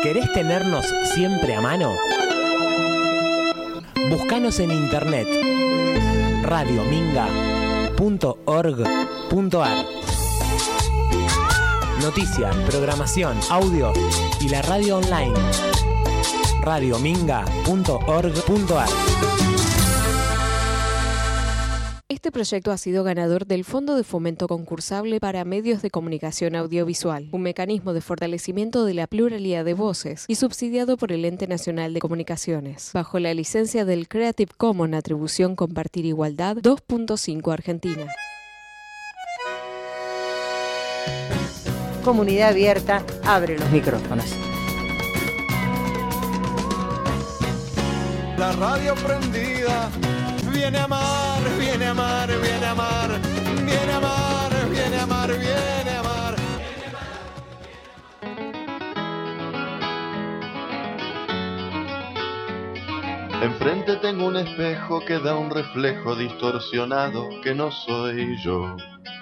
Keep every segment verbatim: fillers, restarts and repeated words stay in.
¿Querés tenernos siempre a mano? Búscanos en internet radio minga punto org punto ar. Noticias, programación, audio y la radio online radio minga punto org punto ar. Este proyecto ha sido ganador del Fondo de Fomento Concursable para Medios de Comunicación Audiovisual, un mecanismo de fortalecimiento de la pluralidad de voces y subsidiado por el Ente Nacional de Comunicaciones, bajo la licencia del Creative Commons Atribución Compartir Igualdad dos punto cinco Argentina. Comunidad Abierta abre los micrófonos. La radio prendida viene a amar, viene a amar, viene a amar, viene a amar, viene a amar, viene a amar. Enfrente tengo un espejo que da un reflejo distorsionado que no soy yo.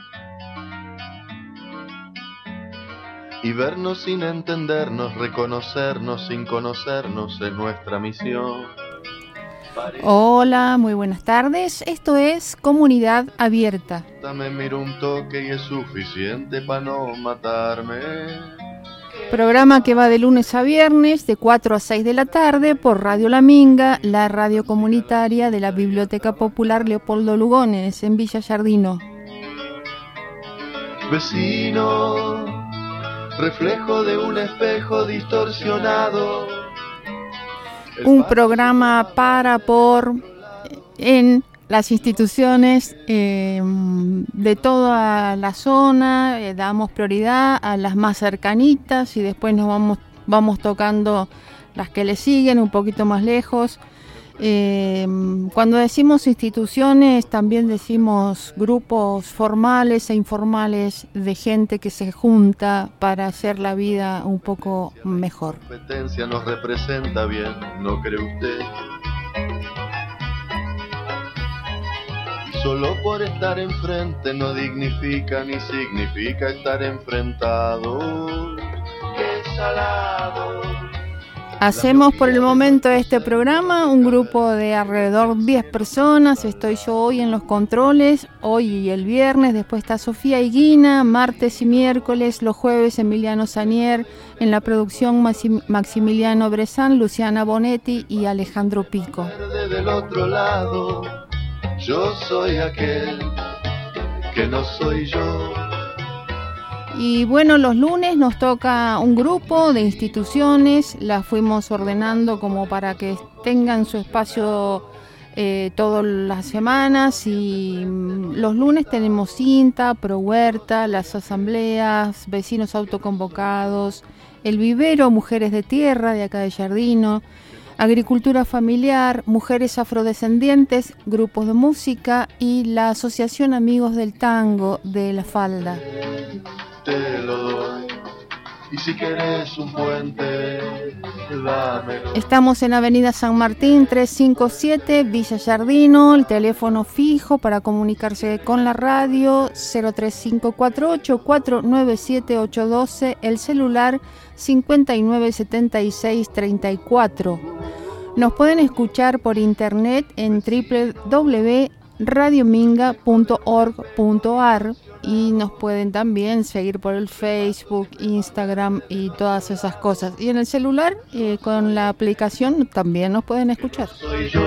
Y vernos sin entendernos, reconocernos sin conocernos es nuestra misión. Hola, muy buenas tardes. Esto es Comunidad Abierta. Me miro un toque y es suficiente para no matarme. Programa que va de lunes a viernes de cuatro a seis de la tarde por Radio La Minga, la radio comunitaria de la Biblioteca Popular Leopoldo Lugones en Villa Giardino. Vecino, reflejo de un espejo distorsionado. Un programa para, por, en las instituciones eh, de toda la zona, eh, damos prioridad a las más cercanitas y después nos vamos, vamos tocando las que le siguen un poquito más lejos. Eh, cuando decimos instituciones también decimos grupos formales e informales de gente que se junta para hacer la vida un poco mejor. La competencia nos representa bien, ¿no cree usted? Solo por estar enfrente no dignifica ni significa estar enfrentado. ¡Qué salado! Hacemos por el momento este programa, un grupo de alrededor diez personas. Estoy yo hoy en los controles, hoy y el viernes. Después está Sofía Higuina, martes y miércoles. Los jueves Emiliano Sanier. En la producción Maximiliano Brezán, Luciana Bonetti y Alejandro Pico. Del otro lado, yo soy aquel que no soy yo. Y bueno, los lunes nos toca un grupo de instituciones, las fuimos ordenando como para que tengan su espacio eh, todas las semanas y los lunes tenemos INTA, Pro Huerta, las asambleas, vecinos autoconvocados, el vivero, mujeres de tierra de acá de Giardino, agricultura familiar, mujeres afrodescendientes, grupos de música y la asociación Amigos del Tango de La Falda. Te lo doy, y si querés un puente, dámelo. Estamos en Avenida San Martín trescientos cincuenta y siete, Villa Giardino. El teléfono fijo para comunicarse con la radio cero tres cinco cuatro ocho cuatro nueve siete ocho uno dos, el celular cincuenta y nueve setenta y seis treinta y cuatro. Nos pueden escuchar por internet en doble u doble u doble u punto radio minga punto org punto ar y nos pueden también seguir por el Facebook, Instagram y todas esas cosas. Y en el celular, eh, con la aplicación, también nos pueden escuchar. Soy yo,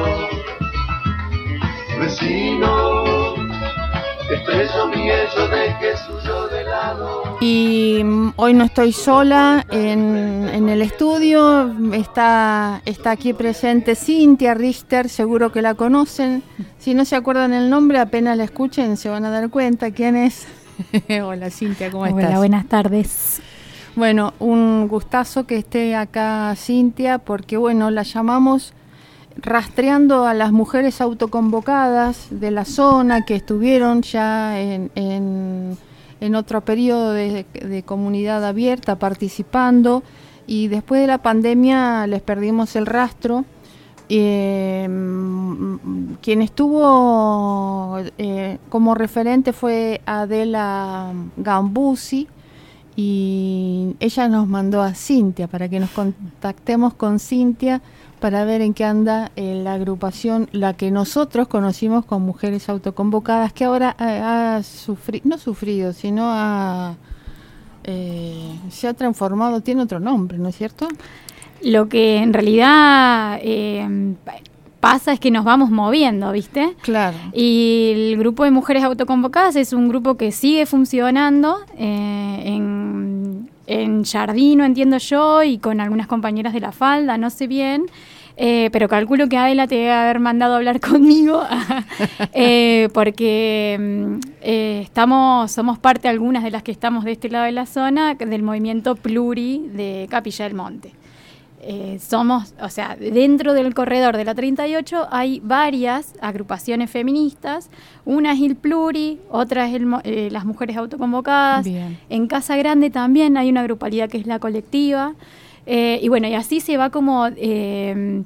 vecino, expreso mi hecho de que suyo de lado. Y um, hoy no estoy sola en, en el estudio, está, está aquí presente Cintia Richter, seguro que la conocen. Si no se acuerdan el nombre, apenas la escuchen, se van a dar cuenta quién es. Hola Cintia, ¿cómo estás? Hola, buenas tardes. Bueno, un gustazo que esté acá Cintia, porque bueno, la llamamos rastreando a las mujeres autoconvocadas de la zona que estuvieron ya en, en, en otro periodo de, de comunidad abierta participando, y después de la pandemia les perdimos el rastro. Eh, quien estuvo eh, como referente fue Adela Gambusi, y ella nos mandó a Cintia para que nos contactemos con Cintia para ver en qué anda eh, la agrupación, la que nosotros conocimos con Mujeres Autoconvocadas, que ahora ha, ha sufrido, no sufrido, sino ha, eh, se ha transformado, tiene otro nombre, ¿no es cierto? Lo que en realidad eh, pasa es que nos vamos moviendo, ¿viste? Claro. Y el grupo de Mujeres Autoconvocadas es un grupo que sigue funcionando eh, en, en Jardino, entiendo yo, y con algunas compañeras de la falda, no sé bien, eh, pero calculo que Adela te debe haber mandado a hablar conmigo, eh, porque eh, estamos, somos parte, algunas de las que estamos de este lado de la zona, del movimiento Pluri de Capilla del Monte. Eh, somos, o sea, dentro del corredor de la treinta y ocho hay varias agrupaciones feministas. Una es el Pluri, otra es el, eh, las Mujeres Autoconvocadas. Bien. En Casa Grande también hay una grupalidad que es la Colectiva. Eh, y bueno, y así se va como eh,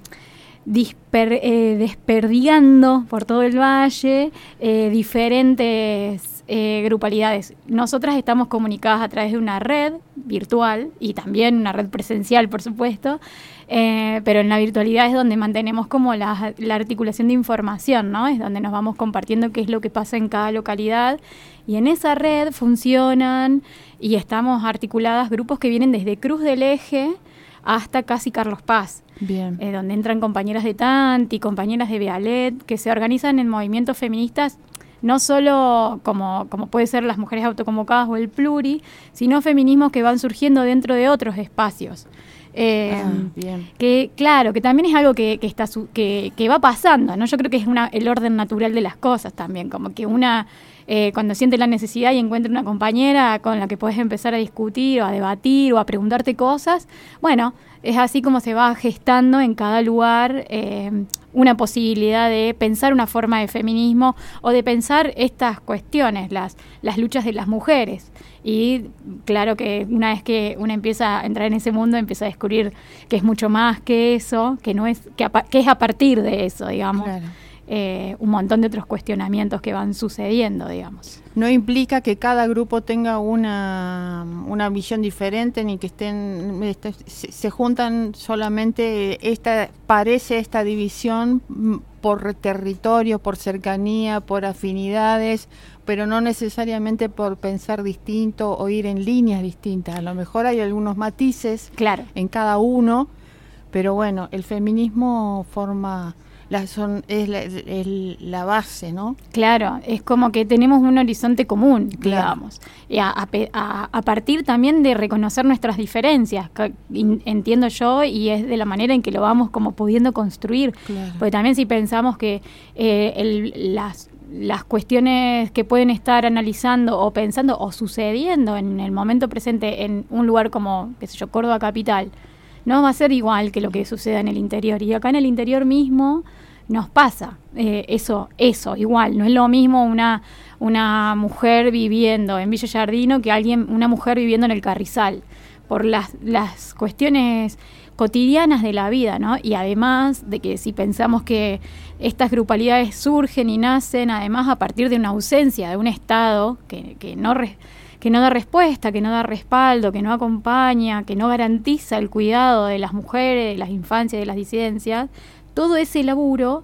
disper, eh, desperdigando por todo el valle eh, diferentes Eh, grupalidades. Nosotras estamos comunicadas a través de una red virtual y también una red presencial, por supuesto, eh, pero en la virtualidad es donde mantenemos como la, la articulación de información, ¿no? Es donde nos vamos compartiendo qué es lo que pasa en cada localidad, y en esa red funcionan y estamos articuladas grupos que vienen desde Cruz del Eje hasta casi Carlos Paz. Bien. Eh, donde entran compañeras de Tanti, compañeras de Vialet, que se organizan en movimientos feministas, no solo como, como puede ser las Mujeres Autoconvocadas o el Pluri, sino feminismos que van surgiendo dentro de otros espacios. Eh, ah, bien. Que claro, que también es algo que, que está su, que, que va pasando, ¿no? Yo creo que es una, el orden natural de las cosas también, como que una eh, cuando siente la necesidad y encuentra una compañera con la que puedes empezar a discutir o a debatir o a preguntarte cosas, bueno, es así como se va gestando en cada lugar eh, una posibilidad de pensar una forma de feminismo o de pensar estas cuestiones, las, las luchas de las mujeres. Y claro que una vez que uno empieza a entrar en ese mundo, empieza a descubrir que es mucho más que eso, que no es que, a, que es a partir de eso, digamos, claro. eh, un montón de otros cuestionamientos que van sucediendo, digamos. No implica que cada grupo tenga una, una visión diferente, ni que estén este, se, se juntan solamente, esta parece esta división por territorio, por cercanía, por afinidades, pero no necesariamente por pensar distinto o ir en líneas distintas. A lo mejor hay algunos matices, claro, en cada uno, pero bueno, el feminismo forma... La son, es, la, es la base, ¿no? Claro, es como que tenemos un horizonte común, claro, digamos. Y a, a, a partir también de reconocer nuestras diferencias, que entiendo yo, y es de la manera en que lo vamos como pudiendo construir. Claro. Porque también si pensamos que eh, el, las, las cuestiones que pueden estar analizando o pensando o sucediendo en el momento presente en un lugar como, qué sé yo, Córdoba Capital, no va a ser igual que lo que suceda en el interior. Y acá en el interior mismo nos pasa eh, eso, eso, igual. No es lo mismo una, una mujer viviendo en Villa Jardino que alguien, una mujer viviendo en el Carrizal, por las, las cuestiones cotidianas de la vida, ¿no? Y además de que si pensamos que estas grupalidades surgen y nacen, además a partir de una ausencia de un Estado que, que no... Re, que no da respuesta, que no da respaldo, que no acompaña, que no garantiza el cuidado de las mujeres, de las infancias, de las disidencias, todo ese laburo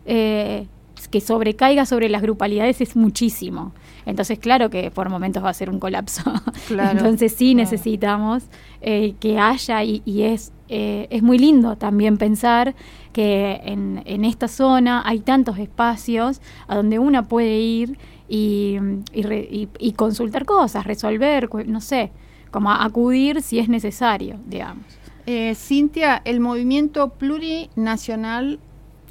eh, que sobrecaiga sobre las grupalidades es muchísimo. Entonces, claro que por momentos va a ser un colapso. Claro, Entonces sí claro. necesitamos eh, que haya, y, y es, eh, es muy lindo también pensar que en, en esta zona hay tantos espacios a donde una puede ir Y, y, re, y, y consultar cosas, resolver, no sé, como acudir si es necesario, digamos. Eh, Cintia, el movimiento plurinacional,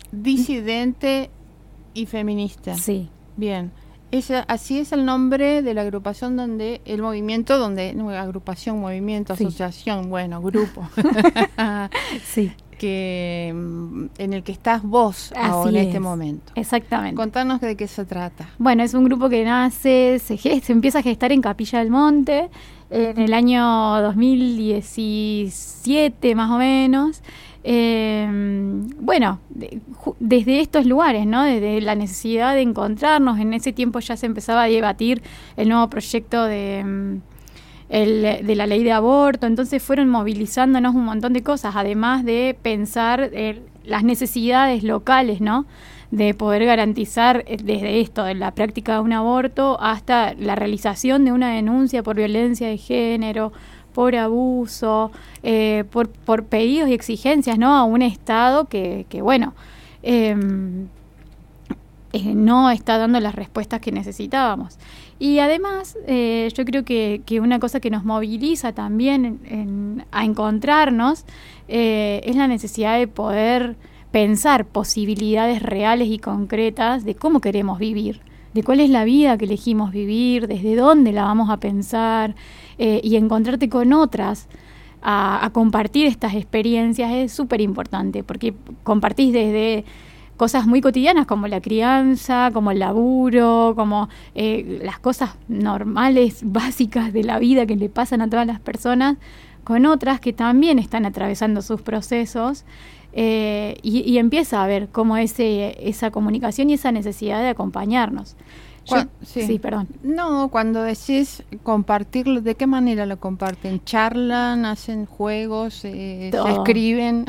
disidente y feminista. Sí. Bien. Esa, así es el nombre de la agrupación donde, el movimiento donde, no, agrupación, movimiento, sí. asociación, bueno, grupo. Sí. Que en el que estás vos ahora, en este es. momento. Exactamente. Contanos de qué se trata. Bueno, es un grupo que nace, se, se empieza a gestar en Capilla del Monte en el año dos mil diecisiete más o menos. Eh, bueno, de, desde estos lugares, ¿no? Desde la necesidad de encontrarnos. En ese tiempo ya se empezaba a debatir el nuevo proyecto de... el, de la ley de aborto. Entonces fueron movilizándonos un montón de cosas, además de pensar eh, las necesidades locales, ¿no? De poder garantizar desde esto, de la práctica de un aborto hasta la realización de una denuncia por violencia de género, por abuso, eh, por, por pedidos y exigencias, ¿no? A un Estado que, que bueno, eh, eh, no está dando las respuestas que necesitábamos. Y además, eh, yo creo que, que una cosa que nos moviliza también en, en, a encontrarnos eh, es la necesidad de poder pensar posibilidades reales y concretas de cómo queremos vivir, de cuál es la vida que elegimos vivir, desde dónde la vamos a pensar, eh, y encontrarte con otras a, a compartir estas experiencias es súper importante, porque compartís desde cosas muy cotidianas como la crianza, como el laburo, como eh, las cosas normales, básicas de la vida que le pasan a todas las personas, con otras que también están atravesando sus procesos. Eh, y, y empieza a ver cómo ese, esa comunicación y esa necesidad de acompañarnos. Yo, sí. sí, perdón. No, cuando decís compartirlo, ¿de qué manera lo comparten? ¿Charlan, hacen juegos, eh, se escriben?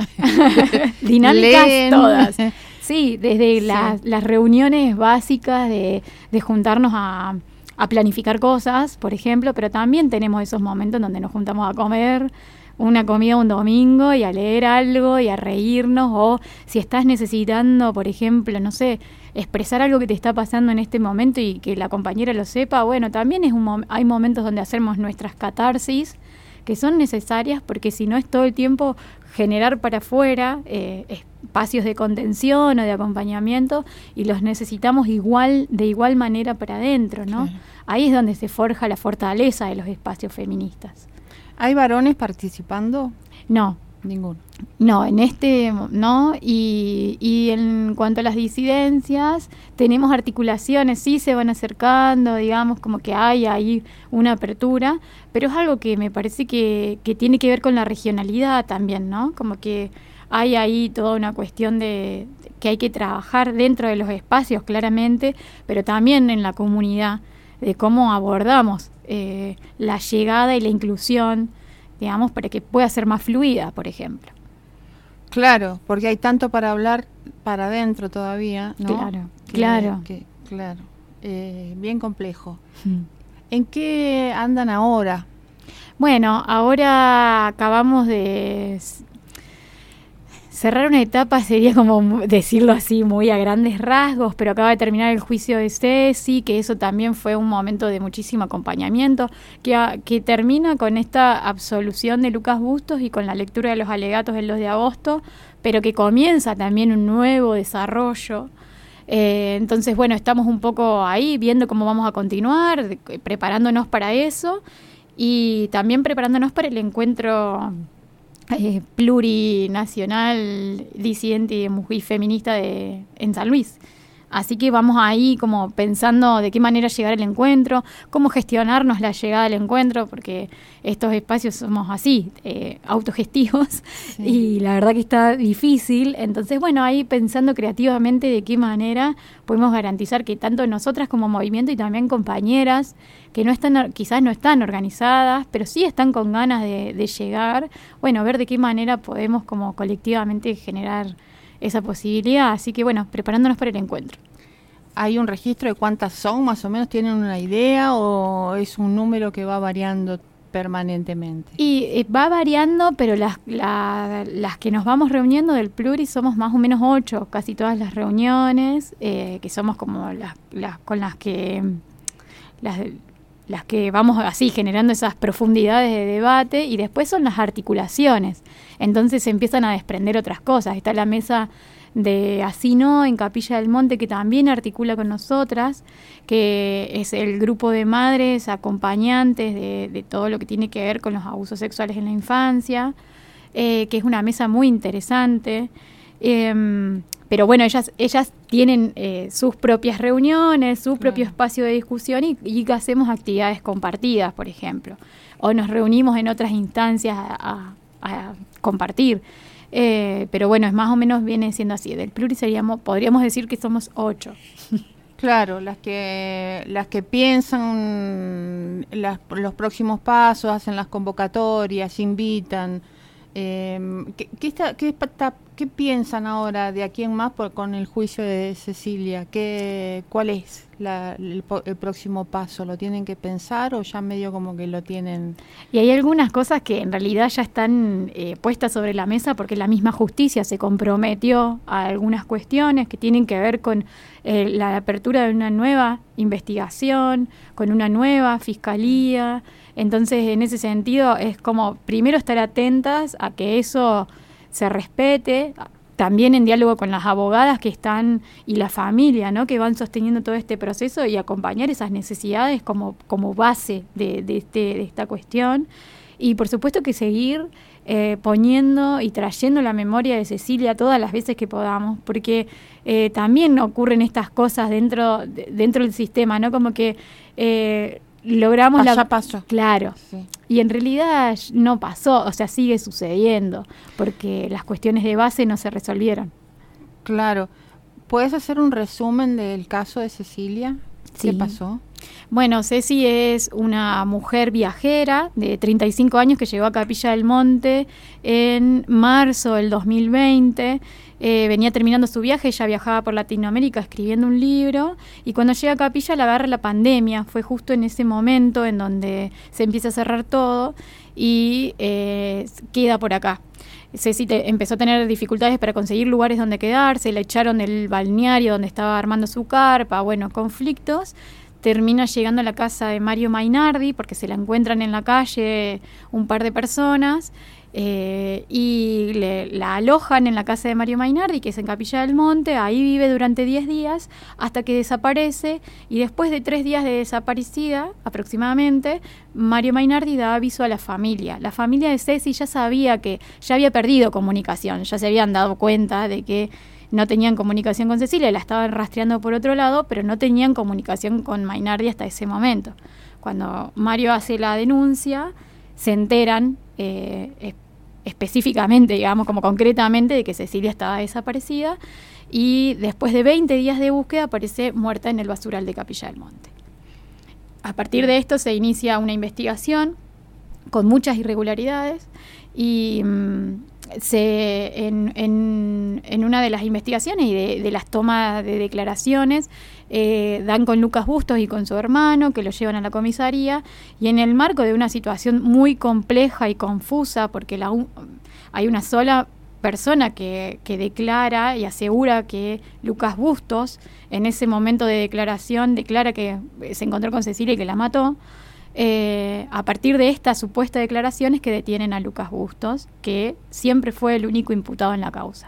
Dinámicas leen. Todas. Sí, desde sí. Las, las reuniones básicas de, de juntarnos a, a planificar cosas, por ejemplo, pero también tenemos esos momentos en donde nos juntamos a comer una comida un domingo y a leer algo y a reírnos, o si estás necesitando, por ejemplo, no sé, expresar algo que te está pasando en este momento y que la compañera lo sepa, bueno, también es un mom- hay momentos donde hacemos nuestras catarsis que son necesarias, porque si no es todo el tiempo generar para afuera eh, espacios de contención o de acompañamiento, y los necesitamos igual de igual manera para adentro, ¿no? Claro. Ahí es donde se forja la fortaleza de los espacios feministas. ¿Hay varones participando? No. Ninguno. No, en este no, y, y en cuanto a las disidencias, tenemos articulaciones, sí se van acercando, digamos, como que hay ahí una apertura, pero es algo que me parece que, que tiene que ver con la regionalidad también, ¿no? Como que hay ahí toda una cuestión de, de que hay que trabajar dentro de los espacios, claramente, pero también en la comunidad, de cómo abordamos eh, la llegada y la inclusión, digamos, para que pueda ser más fluida, por ejemplo. Claro, porque hay tanto para hablar para adentro todavía, ¿no? Claro, que, claro. Que, claro, eh, bien complejo. Mm. ¿En qué andan ahora? Bueno, ahora acabamos de cerrar una etapa, sería como decirlo así muy a grandes rasgos, pero acaba de terminar el juicio de Ceci, que eso también fue un momento de muchísimo acompañamiento, que, a, que termina con esta absolución de Lucas Bustos y con la lectura de los alegatos el dos de agosto, pero que comienza también un nuevo desarrollo. Eh, entonces, bueno, estamos un poco ahí viendo cómo vamos a continuar, de, preparándonos para eso y también preparándonos para el encuentro Eh, plurinacional, disidente y, y feminista de, en San Luis. Así que vamos ahí como pensando de qué manera llegar al encuentro, cómo gestionarnos la llegada al encuentro, porque estos espacios somos así, eh, autogestivos, sí. Y la verdad que está difícil. Entonces, bueno, ahí pensando creativamente de qué manera podemos garantizar que tanto nosotras como movimiento y también compañeras que no están, quizás no están organizadas, pero sí están con ganas de, de llegar, bueno, ver de qué manera podemos como colectivamente generar esa posibilidad. Así que bueno, preparándonos para el encuentro. ¿Hay un registro de cuántas son? ¿Más o menos tienen una idea o es un número que va variando permanentemente? Y eh, va variando, pero las, la, las que nos vamos reuniendo del Pluri somos más o menos ocho, casi todas las reuniones, eh, que somos como las, las con las que las, las que vamos así generando esas profundidades de debate, y después son las articulaciones. Entonces se empiezan a desprender otras cosas. Está la mesa de Así No en Capilla del Monte, que también articula con nosotras, que es el grupo de madres acompañantes de, de todo lo que tiene que ver con los abusos sexuales en la infancia, eh, que es una mesa muy interesante. Eh, pero bueno, ellas ellas tienen eh, sus propias reuniones, su propio claro. espacio de discusión, y, y hacemos actividades compartidas, por ejemplo, o nos reunimos en otras instancias a, a, a compartir. Eh, pero bueno, es más o menos viene siendo así. Del Pluri seríamos, podríamos decir que somos ocho. Claro, las que las que piensan las, los próximos pasos, hacen las convocatorias, invitan. Eh, ¿qué, qué, está, qué, está, ¿Qué piensan ahora de aquí en más por, con el juicio de Cecilia? ¿Qué, ¿Cuál es la, el, el próximo paso? ¿Lo tienen que pensar o ya medio como que lo tienen? Y hay algunas cosas que en realidad ya están eh, puestas sobre la mesa porque la misma justicia se comprometió a algunas cuestiones que tienen que ver con eh, la apertura de una nueva investigación, con una nueva fiscalía. Entonces, en ese sentido, es como primero estar atentas a que eso se respete, también en diálogo con las abogadas que están y la familia, ¿no?, que van sosteniendo todo este proceso y acompañar esas necesidades como, como base de, de, este, de esta cuestión. Y por supuesto que seguir eh, poniendo y trayendo la memoria de Cecilia todas las veces que podamos, porque eh, también ocurren estas cosas dentro, de, dentro del sistema, ¿no? Como que eh, logramos Allá la... pasó. Claro. Sí. Y en realidad no pasó, o sea, sigue sucediendo, porque las cuestiones de base no se resolvieron. Claro. ¿Puedes hacer un resumen del caso de Cecilia? ¿Qué Sí. pasó? Bueno, Ceci es una mujer viajera de treinta y cinco años que llegó a Capilla del Monte en marzo del dos mil veinte. Eh, venía terminando su viaje, ella viajaba por Latinoamérica escribiendo un libro y cuando llega a Capilla la agarra la pandemia. Fue justo en ese momento en donde se empieza a cerrar todo y eh, queda por acá. Ceci te, empezó a tener dificultades para conseguir lugares donde quedarse, la echaron del balneario donde estaba armando su carpa, bueno, conflictos. Termina llegando a la casa de Mario Mainardi porque se la encuentran en la calle un par de personas eh, y le, la alojan en la casa de Mario Mainardi, que es en Capilla del Monte. Ahí vive durante diez días hasta que desaparece y después de tres días de desaparecida aproximadamente, Mario Mainardi da aviso a la familia. La familia de Ceci ya sabía que ya había perdido comunicación, ya se habían dado cuenta de que no tenían comunicación con Cecilia, la estaban rastreando por otro lado, pero no tenían comunicación con Mainardi hasta ese momento. Cuando Mario hace la denuncia, se enteran eh, es, específicamente, digamos, como concretamente, de que Cecilia estaba desaparecida y después de veinte días de búsqueda aparece muerta en el basural de Capilla del Monte. A partir de esto se inicia una investigación con muchas irregularidades y mmm, Se, en, en, en una de las investigaciones y de, de las tomas de declaraciones eh, dan con Lucas Bustos y con su hermano, que lo llevan a la comisaría, y en el marco de una situación muy compleja y confusa, porque la, hay una sola persona que, que declara y asegura que Lucas Bustos en ese momento de declaración declara que se encontró con Cecilia y que la mató. Eh, a partir de estas supuestas declaraciones que detienen a Lucas Bustos, que siempre fue el único imputado en la causa.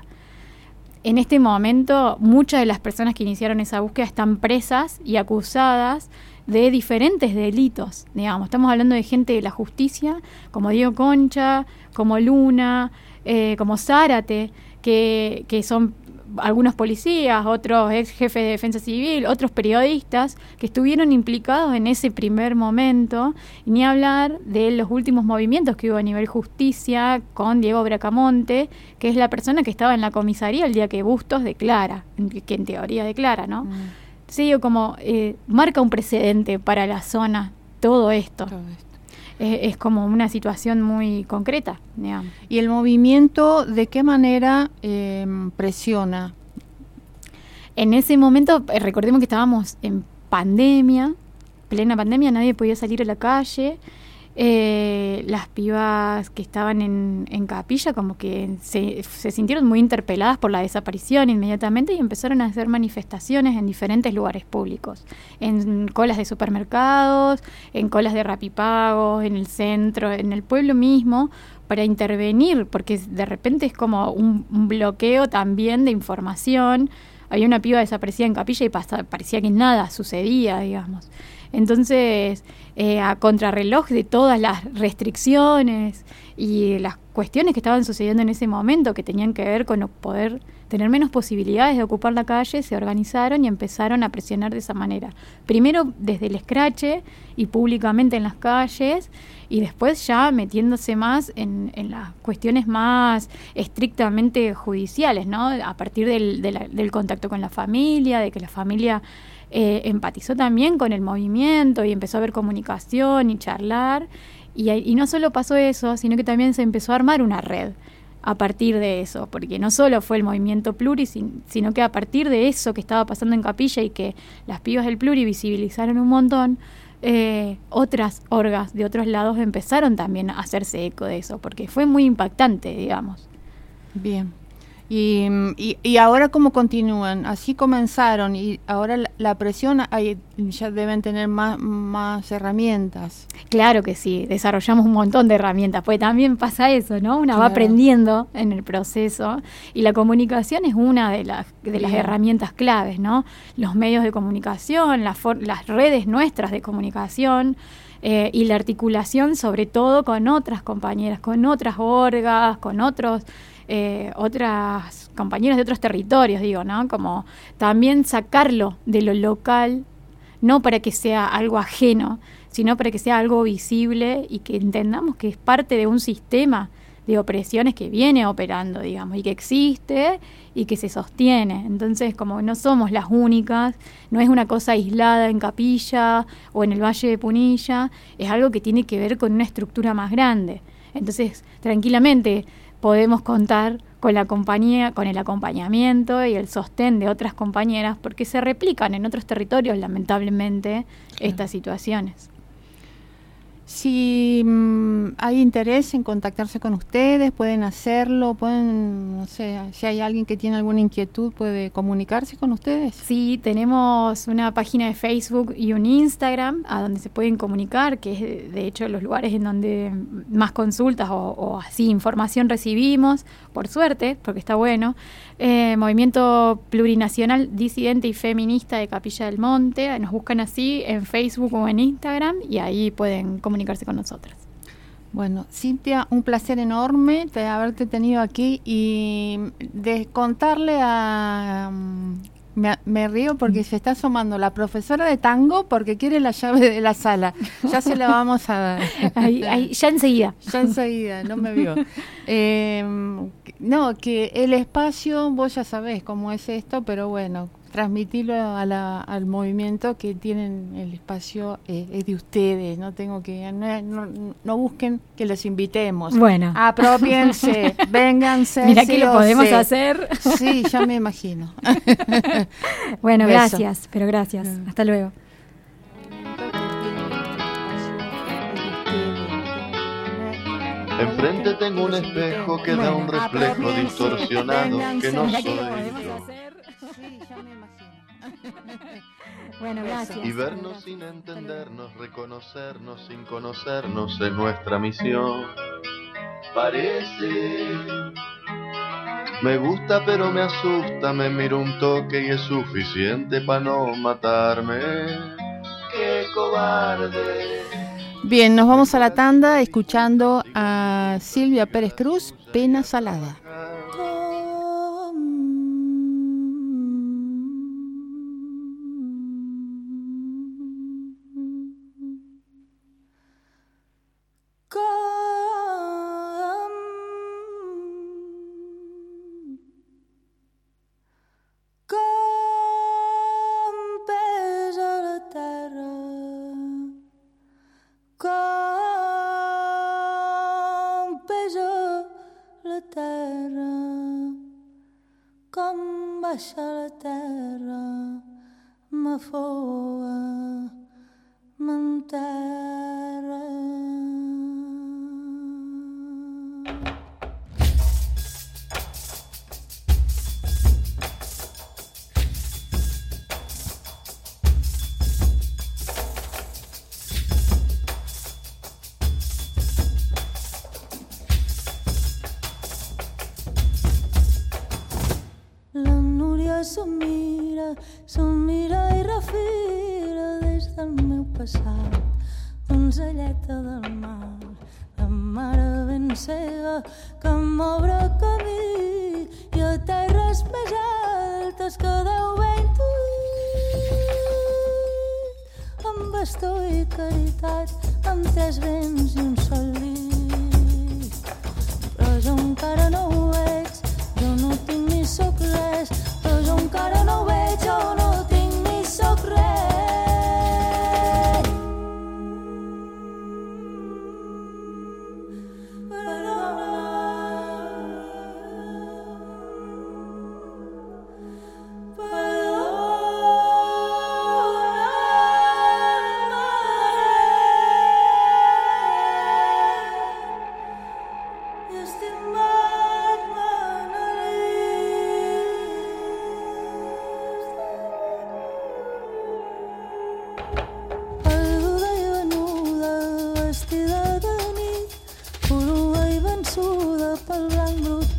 En este momento, muchas de las personas que iniciaron esa búsqueda están presas y acusadas de diferentes delitos. Digamos, estamos hablando de gente de la justicia, como Diego Concha, como Luna, eh, como Zárate, que, que son algunos policías, otros ex jefes de defensa civil, otros periodistas que estuvieron implicados en ese primer momento, y ni hablar de los últimos movimientos que hubo a nivel justicia con Diego Bracamonte, que es la persona que estaba en la comisaría el día que Bustos declara, que en teoría declara, ¿no? Mm. Sí, como eh, marca un precedente para la zona todo esto. Todo esto. Es, es como una situación muy concreta, digamos. ¿Y el movimiento de qué manera eh, presiona? En ese momento, eh, recordemos que estábamos en pandemia, plena pandemia, nadie podía salir a la calle. Eh, las pibas que estaban en, en Capilla como que se, se sintieron muy interpeladas por la desaparición inmediatamente y empezaron a hacer manifestaciones en diferentes lugares públicos, en colas de supermercados, en colas de Rapipagos, en el centro, en el pueblo mismo, para intervenir, porque de repente es como un, un bloqueo también de información. Había una piba desaparecida en Capilla y pasa, parecía que nada sucedía, digamos. Entonces, eh, a contrarreloj de todas las restricciones y las cuestiones que estaban sucediendo en ese momento, que tenían que ver con poder tener menos posibilidades de ocupar la calle, se organizaron y empezaron a presionar de esa manera. Primero desde el escrache y públicamente en las calles, y después ya metiéndose más en, en las cuestiones más estrictamente judiciales, ¿no? A partir del, de la, del contacto con la familia, de que la familia eh, empatizó también con el movimiento y empezó a ver comunicación y charlar. Y, y no solo pasó eso, sino que también se empezó a armar una red a partir de eso, porque no solo fue el movimiento Pluri, sino que a partir de eso que estaba pasando en Capilla y que las pibas del Pluri visibilizaron un montón, eh, otras orgas de otros lados empezaron también a hacerse eco de eso, porque fue muy impactante, digamos. Bien. Y, y, y ahora cómo continúan, así comenzaron y ahora la, la presión, hay, ya deben tener más, más herramientas. Claro que sí, desarrollamos un montón de herramientas, porque también pasa eso, ¿no? Una claro. va aprendiendo en el proceso y la comunicación es una de las, de las herramientas claves, ¿no? Los medios de comunicación, las, for- las redes nuestras de comunicación. Eh, y la articulación sobre todo con otras compañeras, con otras orgas, con otros eh, otras compañeras de otros territorios, digo, ¿no? Como también sacarlo de lo local, no para que sea algo ajeno, sino para que sea algo visible y que entendamos que es parte de un sistema de opresiones que viene operando, digamos, y que existe y que se sostiene. Entonces, como no somos las únicas, no es una cosa aislada en Capilla o en el Valle de Punilla, es algo que tiene que ver con una estructura más grande. Entonces, tranquilamente podemos contar con la compañía, con el acompañamiento y el sostén de otras compañeras, porque se replican en otros territorios, lamentablemente, claro. estas situaciones. Si mmm, hay interés en contactarse con ustedes, pueden hacerlo, pueden, no sé, si hay alguien que tiene alguna inquietud, puede comunicarse con ustedes. Sí, tenemos una página de Facebook y un Instagram a donde se pueden comunicar, que es de hecho los lugares en donde más consultas o, o así información recibimos, por suerte, porque está bueno. Eh, Movimiento Plurinacional Disidente y Feminista de Capilla del Monte, nos buscan así en Facebook o en Instagram y ahí pueden comunicarse con nosotras. Bueno, Cintia, un placer enorme de haberte tenido aquí y de contarle a... Me, me río porque se está asomando la profesora de tango porque quiere la llave de la sala. Ya se la vamos a dar. Ahí, ahí, ya enseguida. Ya enseguida, no me vio. Eh, no, que el espacio, vos ya sabés cómo es esto, pero bueno, transmitirlo a la, al movimiento que tienen el espacio eh, es de ustedes. No tengo que no, no, no busquen que los invitemos. Bueno, apropiense, vénganse. Mira sí que lo podemos sé. hacer. Sí, ya me imagino. Bueno, beso. Gracias, pero gracias. Mm. Hasta luego. Enfrente tengo un espejo que da un reflejo distorsionado que no soy yo. Bueno, gracias. Y vernos sin entendernos, reconocernos sin conocernos es nuestra misión. Parece, me gusta pero me asusta, me miro un toque y es suficiente para no matarme. ¡Qué cobarde! Bien, nos vamos a la tanda escuchando a Silvia Pérez Cruz, Pena Salada. baixa la terra, m'afoga, m'enterra. S'ho mira, s'ho mira i refila des del meu passat, donzelleta del mar, la mare ben cega que m'obre camí i a terres més altes que Déu ben intuït, amb bastó i caritat, amb tres vents i un sol dit. Però jo encara no ho veig, jo no tinc ni soc res, però jo encara no ho veig, jo no tinc ni soc res.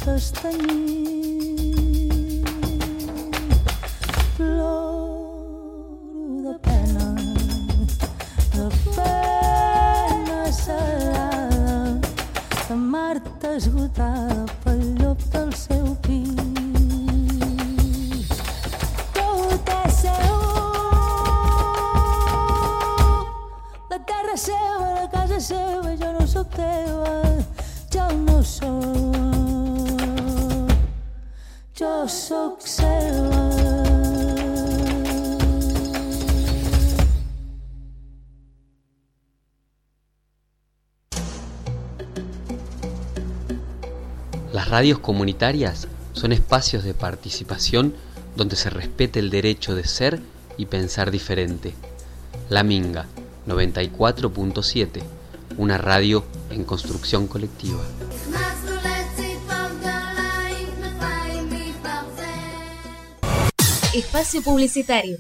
castanyir. Ploro de pena, de pena salada, de Marta esgotada pel llop del seu pis. Tot és seu, la terra és seva, la casa és seva, jo no sóc teva, jo no sóc, jo sóc seva. Las radios comunitarias son espacios de participación donde se respete el derecho de ser y pensar diferente. La Minga, noventa y cuatro punto siete, una radio en construcción colectiva. Espacio publicitario.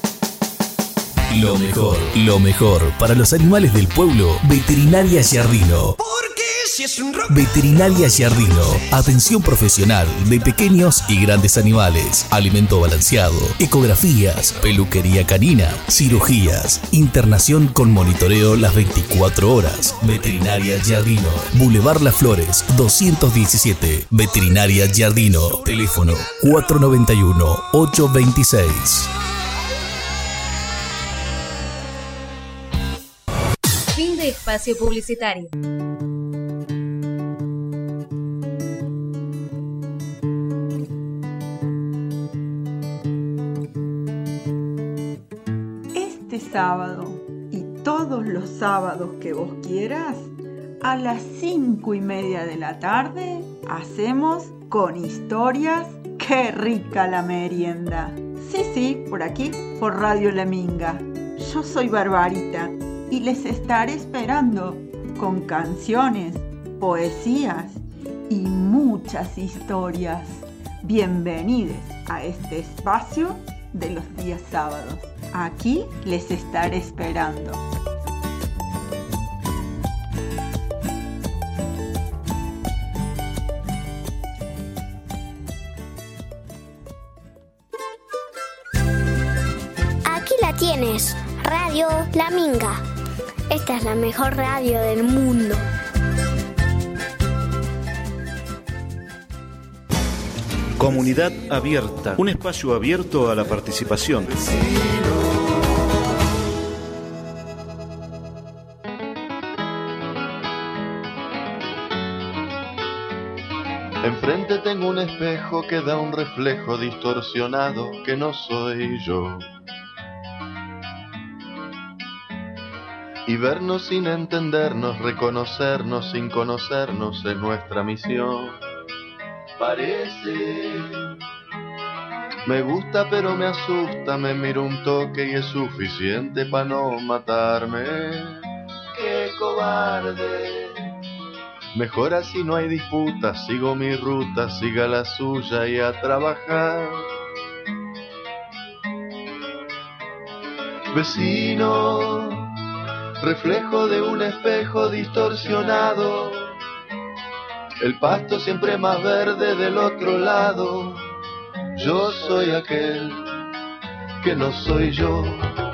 Lo mejor, lo mejor para los animales del pueblo. Veterinaria Giardino. Veterinaria Giardino. Atención profesional de pequeños y grandes animales. Alimento balanceado, ecografías, peluquería canina, cirugías, internación con monitoreo las veinticuatro horas. Veterinaria Giardino. Boulevard Las Flores, doscientos diecisiete. Veterinaria Giardino. Teléfono cuatro noventa y uno, ocho veintiséis. Fin de espacio publicitario. Este sábado y todos los sábados que vos quieras, a las cinco y media de la tarde, hacemos Con Historias. ¡Qué rica la merienda! Sí, sí, por aquí, por Radio La Minga. Yo soy Barbarita y les estaré esperando con canciones, poesías y muchas historias. Bienvenidos a este espacio de los días sábados. Aquí les estaré esperando. Aquí la tienes, Radio La Minga. Esta es la mejor radio del mundo. Comunidad Abierta, un espacio abierto a la participación. Enfrente tengo un espejo que da un reflejo distorsionado que no soy yo. Y vernos sin entendernos, reconocernos sin conocernos es nuestra misión. Parece, me gusta pero me asusta, me miro un toque y es suficiente para no matarme. ¡Qué cobarde! Mejor así no hay disputa, sigo mi ruta, siga la suya y a trabajar. Vecino, reflejo de un espejo distorsionado, el pasto siempre más verde del otro lado. Yo soy aquel que no soy yo.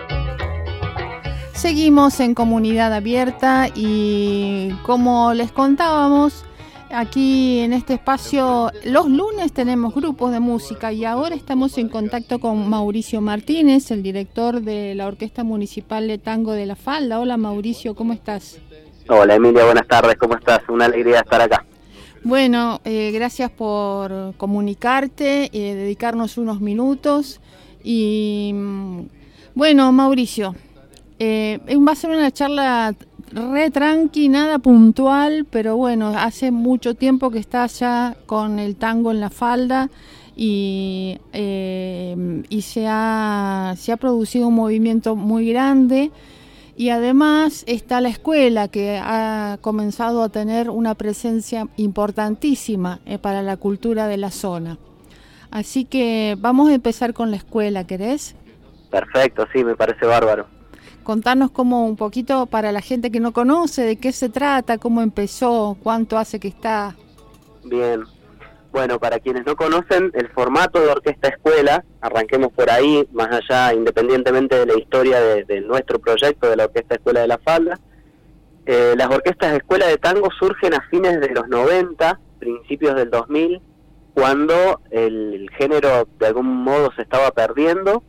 Seguimos en Comunidad Abierta y como les contábamos, aquí en este espacio los lunes tenemos grupos de música y ahora estamos en contacto con Mauricio Martínez, el director de la Orquesta Municipal de Tango de La Falda. Hola Mauricio, ¿cómo estás? Hola Emilia, buenas tardes, ¿cómo estás? Una alegría estar acá. Bueno, eh, gracias por comunicarte, eh, dedicarnos unos minutos y bueno, Mauricio, eh, va a ser una charla re tranqui, nada puntual, pero bueno, hace mucho tiempo que estás ya con el tango en La Falda y, eh, y se ha, se ha producido un movimiento muy grande. Y además está la escuela que ha comenzado a tener una presencia importantísima eh, para la cultura de la zona. Así que vamos a empezar con la escuela, ¿querés? Perfecto, sí, me parece bárbaro. Contanos como un poquito para la gente que no conoce, de qué se trata, cómo empezó, cuánto hace que está. Bien, Bueno, para quienes no conocen el formato de Orquesta Escuela, arranquemos por ahí, más allá, independientemente de la historia de, de nuestro proyecto de la Orquesta Escuela de la Falda. Eh, las orquestas de escuela de tango surgen a fines de los noventa, principios del dos mil, cuando el, el género de algún modo se estaba perdiendo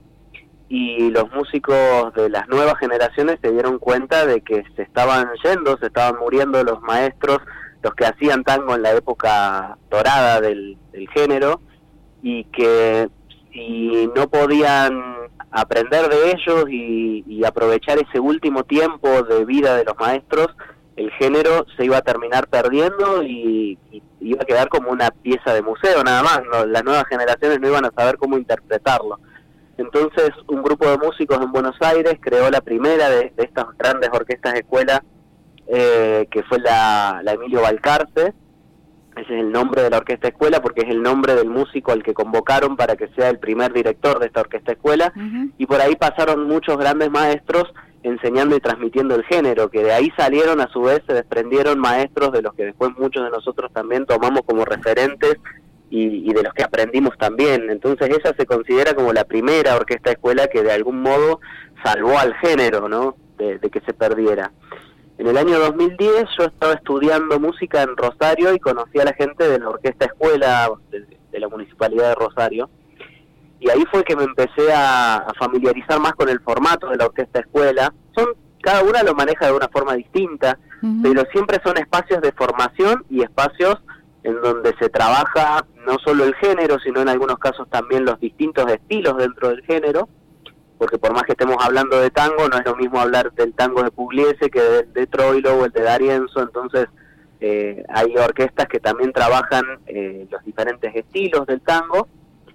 y los músicos de las nuevas generaciones se dieron cuenta de que se estaban yendo, se estaban muriendo los maestros, los que hacían tango en la época dorada del, del género, y que si no podían aprender de ellos y, y aprovechar ese último tiempo de vida de los maestros, el género se iba a terminar perdiendo y, y iba a quedar como una pieza de museo nada más, ¿no? Las nuevas generaciones no iban a saber cómo interpretarlo. Entonces un grupo de músicos en Buenos Aires creó la primera de, de estas grandes orquestas de escuela, eh, que fue la, la Emilio Balcarce. Ese es el nombre de la orquesta escuela porque es el nombre del músico al que convocaron para que sea el primer director de esta orquesta escuela. Uh-huh. Y por ahí pasaron muchos grandes maestros enseñando y transmitiendo el género, que de ahí salieron, a su vez se desprendieron maestros de los que después muchos de nosotros también tomamos como referentes y, y de los que aprendimos también. Entonces ella se considera como la primera orquesta escuela que de algún modo salvó al género, ¿no? De, de que se perdiera. En el año dos mil diez yo estaba estudiando música en Rosario y conocí a la gente de la Orquesta Escuela de, de la Municipalidad de Rosario. Y ahí fue que me empecé a, a familiarizar más con el formato de la Orquesta Escuela. Son, cada una lo maneja de una forma distinta, uh-huh. pero siempre son espacios de formación y espacios en donde se trabaja no solo el género, sino en algunos casos también los distintos estilos dentro del género. Porque por más que estemos hablando de tango, no es lo mismo hablar del tango de Pugliese que de, de Troilo o el de D'Arienzo. Entonces eh, hay orquestas que también trabajan eh, los diferentes estilos del tango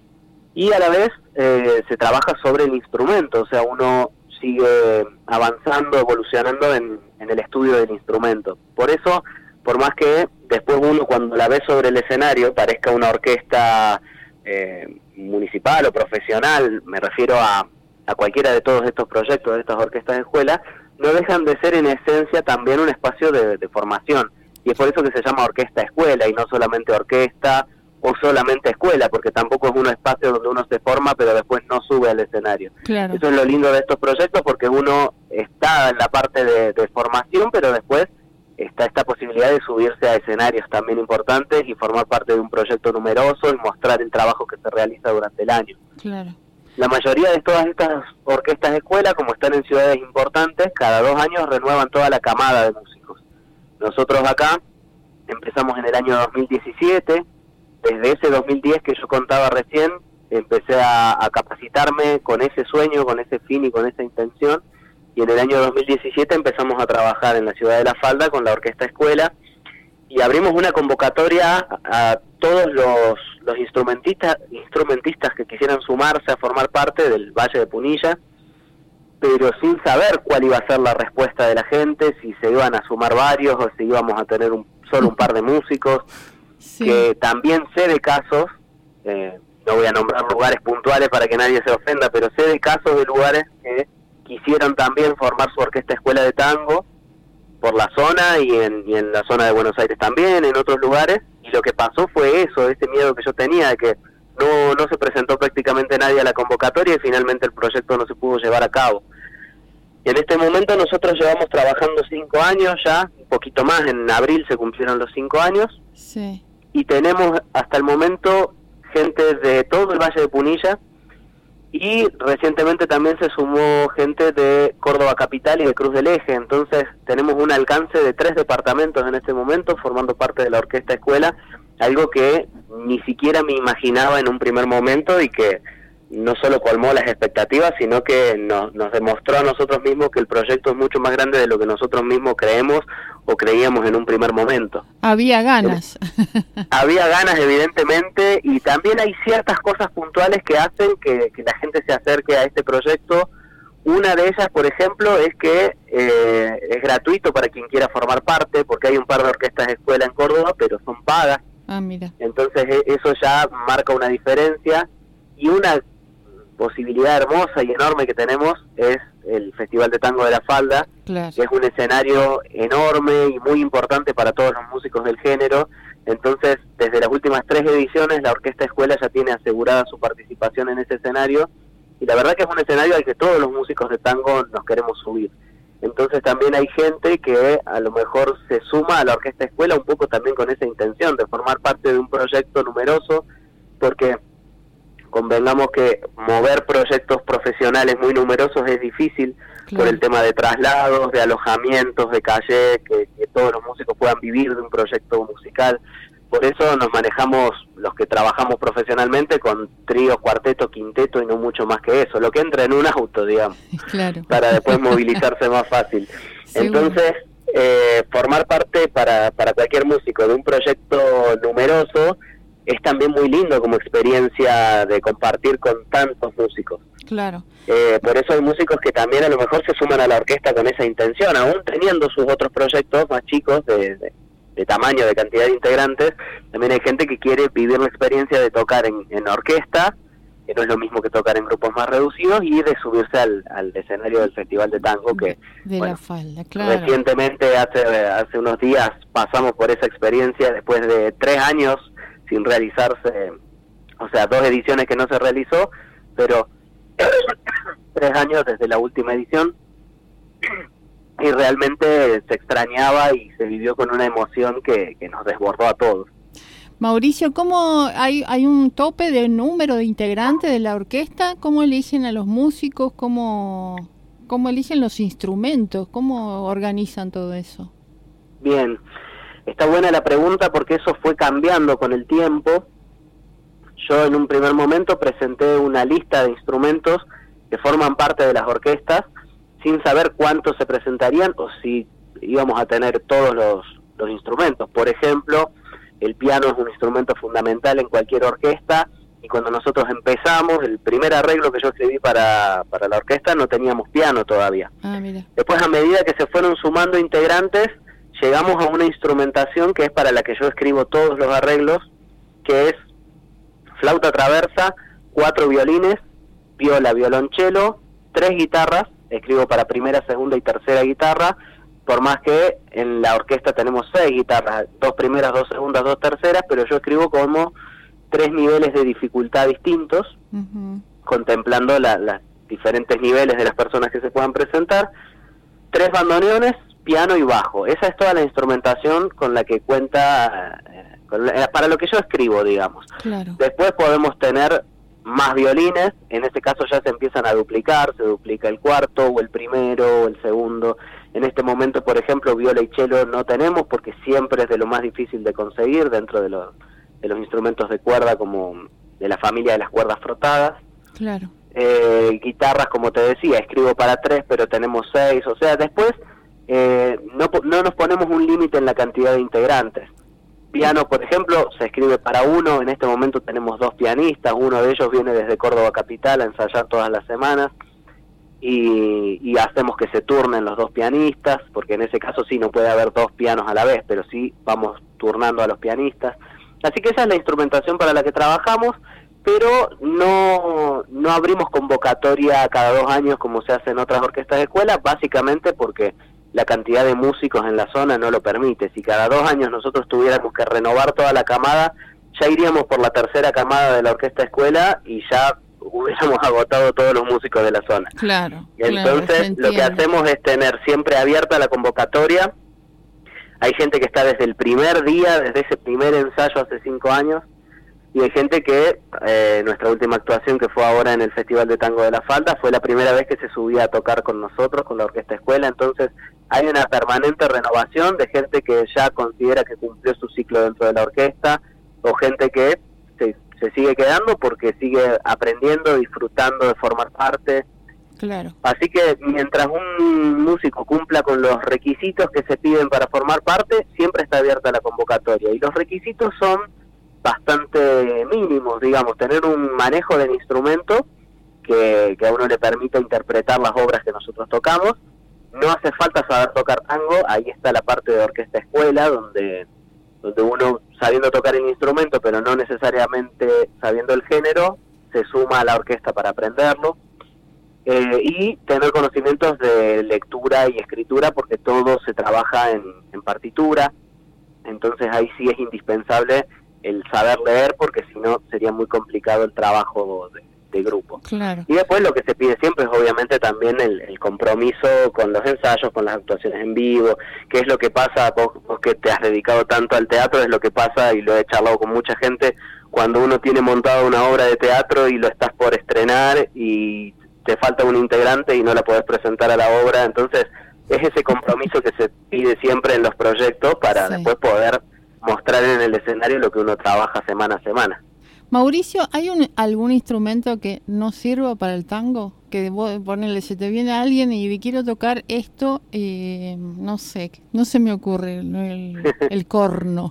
y a la vez eh, se trabaja sobre el instrumento, o sea, uno sigue avanzando, evolucionando en, en el estudio del instrumento. Por eso, por más que después uno cuando la ve sobre el escenario parezca una orquesta eh, municipal o profesional, me refiero a a cualquiera de todos estos proyectos, de estas orquestas de escuela, no dejan de ser en esencia también un espacio de, de formación. Y es por eso que se llama orquesta escuela y no solamente orquesta o solamente escuela, porque tampoco es un espacio donde uno se forma pero después no sube al escenario. Claro. Eso es lo lindo de estos proyectos porque uno está en la parte de, de formación, pero después está esta posibilidad de subirse a escenarios también importantes y formar parte de un proyecto numeroso y mostrar el trabajo que se realiza durante el año. Claro. La mayoría de todas estas orquestas de escuela, como están en ciudades importantes, cada dos años renuevan toda la camada de músicos. Nosotros acá empezamos en el año dos mil diecisiete, desde ese dos mil diez que yo contaba recién, empecé a, a capacitarme con ese sueño, con ese fin y con esa intención, y en el año dos mil diecisiete empezamos a trabajar en la ciudad de La Falda con la orquesta escuela, y abrimos una convocatoria a, a todos los, los instrumentistas instrumentistas que quisieran sumarse a formar parte del Valle de Punilla, pero sin saber cuál iba a ser la respuesta de la gente, si se iban a sumar varios o si íbamos a tener un, solo un par de músicos. Sí. Que también sé de casos, eh, no voy a nombrar lugares puntuales para que nadie se ofenda, pero sé de casos de lugares que quisieron también formar su orquesta escuela de tango por la zona y en, y en la zona de Buenos Aires también, en otros lugares, y lo que pasó fue eso, ese miedo que yo tenía de que no, no se presentó prácticamente nadie a la convocatoria y finalmente el proyecto no se pudo llevar a cabo. Y en este momento nosotros llevamos trabajando cinco años ya, un poquito más, en abril se cumplieron los cinco años, sí. Y tenemos hasta el momento gente de todo el Valle de Punilla, y recientemente también se sumó gente de Córdoba Capital y de Cruz del Eje. Entonces tenemos un alcance de tres departamentos en este momento formando parte de la orquesta escuela, algo que ni siquiera me imaginaba en un primer momento y que no solo colmó las expectativas, sino que nos, nos demostró a nosotros mismos que el proyecto es mucho más grande de lo que nosotros mismos creemos o creíamos en un primer momento. Había ganas. Había ganas, evidentemente, y también hay ciertas cosas puntuales que hacen que, que la gente se acerque a este proyecto. Una de ellas, por ejemplo, es que eh, es gratuito para quien quiera formar parte, porque hay un par de orquestas de escuela en Córdoba, pero son pagas. Ah, mira. Entonces eso ya marca una diferencia, y una posibilidad hermosa y enorme que tenemos es el Festival de Tango de La Falda, claro. que es un escenario enorme y muy importante para todos los músicos del género, Entonces, desde las últimas tres ediciones, la Orquesta Escuela ya tiene asegurada su participación en ese escenario, y la verdad que es un escenario al que todos los músicos de tango nos queremos subir. Entonces también hay gente que a lo mejor se suma a la Orquesta Escuela un poco también con esa intención de formar parte de un proyecto numeroso, porque convengamos que mover proyectos profesionales muy numerosos es difícil, claro, por el tema de traslados, de alojamientos, de calle, que, que todos los músicos puedan vivir de un proyecto musical. Por eso nos manejamos, los que trabajamos profesionalmente, con trío, cuarteto, quinteto y no mucho más que eso, lo que entra en un auto, digamos, claro, para después movilizarse más fácil. Seguro. Entonces, eh, formar parte para, para cualquier músico de un proyecto numeroso es también muy lindo como experiencia de compartir con tantos músicos. Claro. Eh, por eso hay músicos que también a lo mejor se suman a la orquesta con esa intención, aún teniendo sus otros proyectos más chicos de, de, de tamaño, de cantidad de integrantes. También hay gente que quiere vivir la experiencia de tocar en, en orquesta, que no es lo mismo que tocar en grupos más reducidos, y de subirse al, al escenario del Festival de Tango, que de bueno, la falda, claro. Recientemente, hace, hace unos días, pasamos por esa experiencia después de tres años sin realizarse, o sea, dos ediciones que no se realizó, pero tres años desde la última edición, y realmente se extrañaba y se vivió con una emoción que, que nos desbordó a todos. Mauricio, ¿cómo hay, hay un tope de número de integrantes de la orquesta? ¿Cómo eligen a los músicos? ¿Cómo, cómo eligen los instrumentos? ¿Cómo organizan todo eso? Bien, está buena la pregunta porque eso fue cambiando con el tiempo. Yo en un primer momento presenté una lista de instrumentos que forman parte de las orquestas sin saber cuántos se presentarían o si íbamos a tener todos los, los instrumentos. Por ejemplo, el piano es un instrumento fundamental en cualquier orquesta, y cuando nosotros empezamos, el primer arreglo que yo escribí para, para la orquesta no teníamos piano todavía. Ah, mira. Después, a medida que se fueron sumando integrantes, llegamos a una instrumentación que es para la que yo escribo todos los arreglos, que es flauta traversa, cuatro violines, viola, violonchelo, tres guitarras, escribo para primera, segunda y tercera guitarra, por más que en la orquesta tenemos seis guitarras, dos primeras, dos segundas, dos terceras, pero yo escribo como tres niveles de dificultad distintos, uh-huh, contemplando la, las diferentes niveles de las personas que se puedan presentar, tres bandoneones, piano y bajo. Esa es toda la instrumentación con la que cuenta, eh, con la, para lo que yo escribo, digamos. Claro. Después podemos tener más violines, en ese caso ya se empiezan a duplicar, se duplica el cuarto, o el primero, o el segundo. En este momento, por ejemplo, viola y cello no tenemos, porque siempre es de lo más difícil de conseguir dentro de los, de los instrumentos de cuerda, como de la familia de las cuerdas frotadas. Claro. Eh, guitarras, como te decía, escribo para tres, pero tenemos seis, o sea, después eh, no, no nos ponemos un límite en la cantidad de integrantes. Piano, por ejemplo, se escribe para uno, en este momento tenemos dos pianistas, uno de ellos viene desde Córdoba Capital a ensayar todas las semanas, y, y hacemos que se turnen los dos pianistas, porque en ese caso sí no puede haber dos pianos a la vez, pero sí vamos turnando a los pianistas. Así que esa es la instrumentación para la que trabajamos, pero no, no abrimos convocatoria cada dos años como se hace en otras orquestas de escuela, básicamente porque la cantidad de músicos en la zona no lo permite. Si cada dos años nosotros tuviéramos que renovar toda la camada, ya iríamos por la tercera camada de la orquesta escuela y ya hubiéramos agotado todos los músicos de la zona. Claro. Entonces, claro, lo que hacemos es tener siempre abierta la convocatoria. Hay gente que está desde el primer día, desde ese primer ensayo hace cinco años, y hay gente que, eh, nuestra última actuación, que fue ahora en el Festival de Tango de la Falda, fue la primera vez que se subía a tocar con nosotros, con la Orquesta Escuela. Entonces hay una permanente renovación de gente que ya considera que cumplió su ciclo dentro de la orquesta, o gente que se, se sigue quedando porque sigue aprendiendo, disfrutando de formar parte. Claro. Así que mientras un músico cumpla con los requisitos que se piden para formar parte, siempre está abierta la convocatoria. Y los requisitos son bastante mínimos, digamos, tener un manejo del instrumento que, que a uno le permita interpretar las obras que nosotros tocamos. No hace falta saber tocar tango, ahí está la parte de orquesta escuela, donde, donde uno, sabiendo tocar el instrumento, pero no necesariamente sabiendo el género, se suma a la orquesta para aprenderlo. Eh, y tener conocimientos de lectura y escritura, porque todo se trabaja en, en partitura. entonces ahí sí es indispensable el saber leer, porque si no sería muy complicado el trabajo de, de grupo. Claro. Y después lo que se pide siempre es obviamente también el, el compromiso con los ensayos, con las actuaciones en vivo, que es lo que pasa, vos, vos que te has dedicado tanto al teatro, es lo que pasa, y lo he charlado con mucha gente, cuando uno tiene montado una obra de teatro y lo estás por estrenar y te falta un integrante y no la podés presentar a la obra, entonces es ese compromiso que se pide siempre en los proyectos para sí. después poder mostrar en el escenario lo que uno trabaja semana a semana. Mauricio, ¿hay un, algún instrumento que no sirva para el tango? Que vos, ponele, se te viene alguien y quiero tocar esto, eh, no sé, no se me ocurre el, el corno.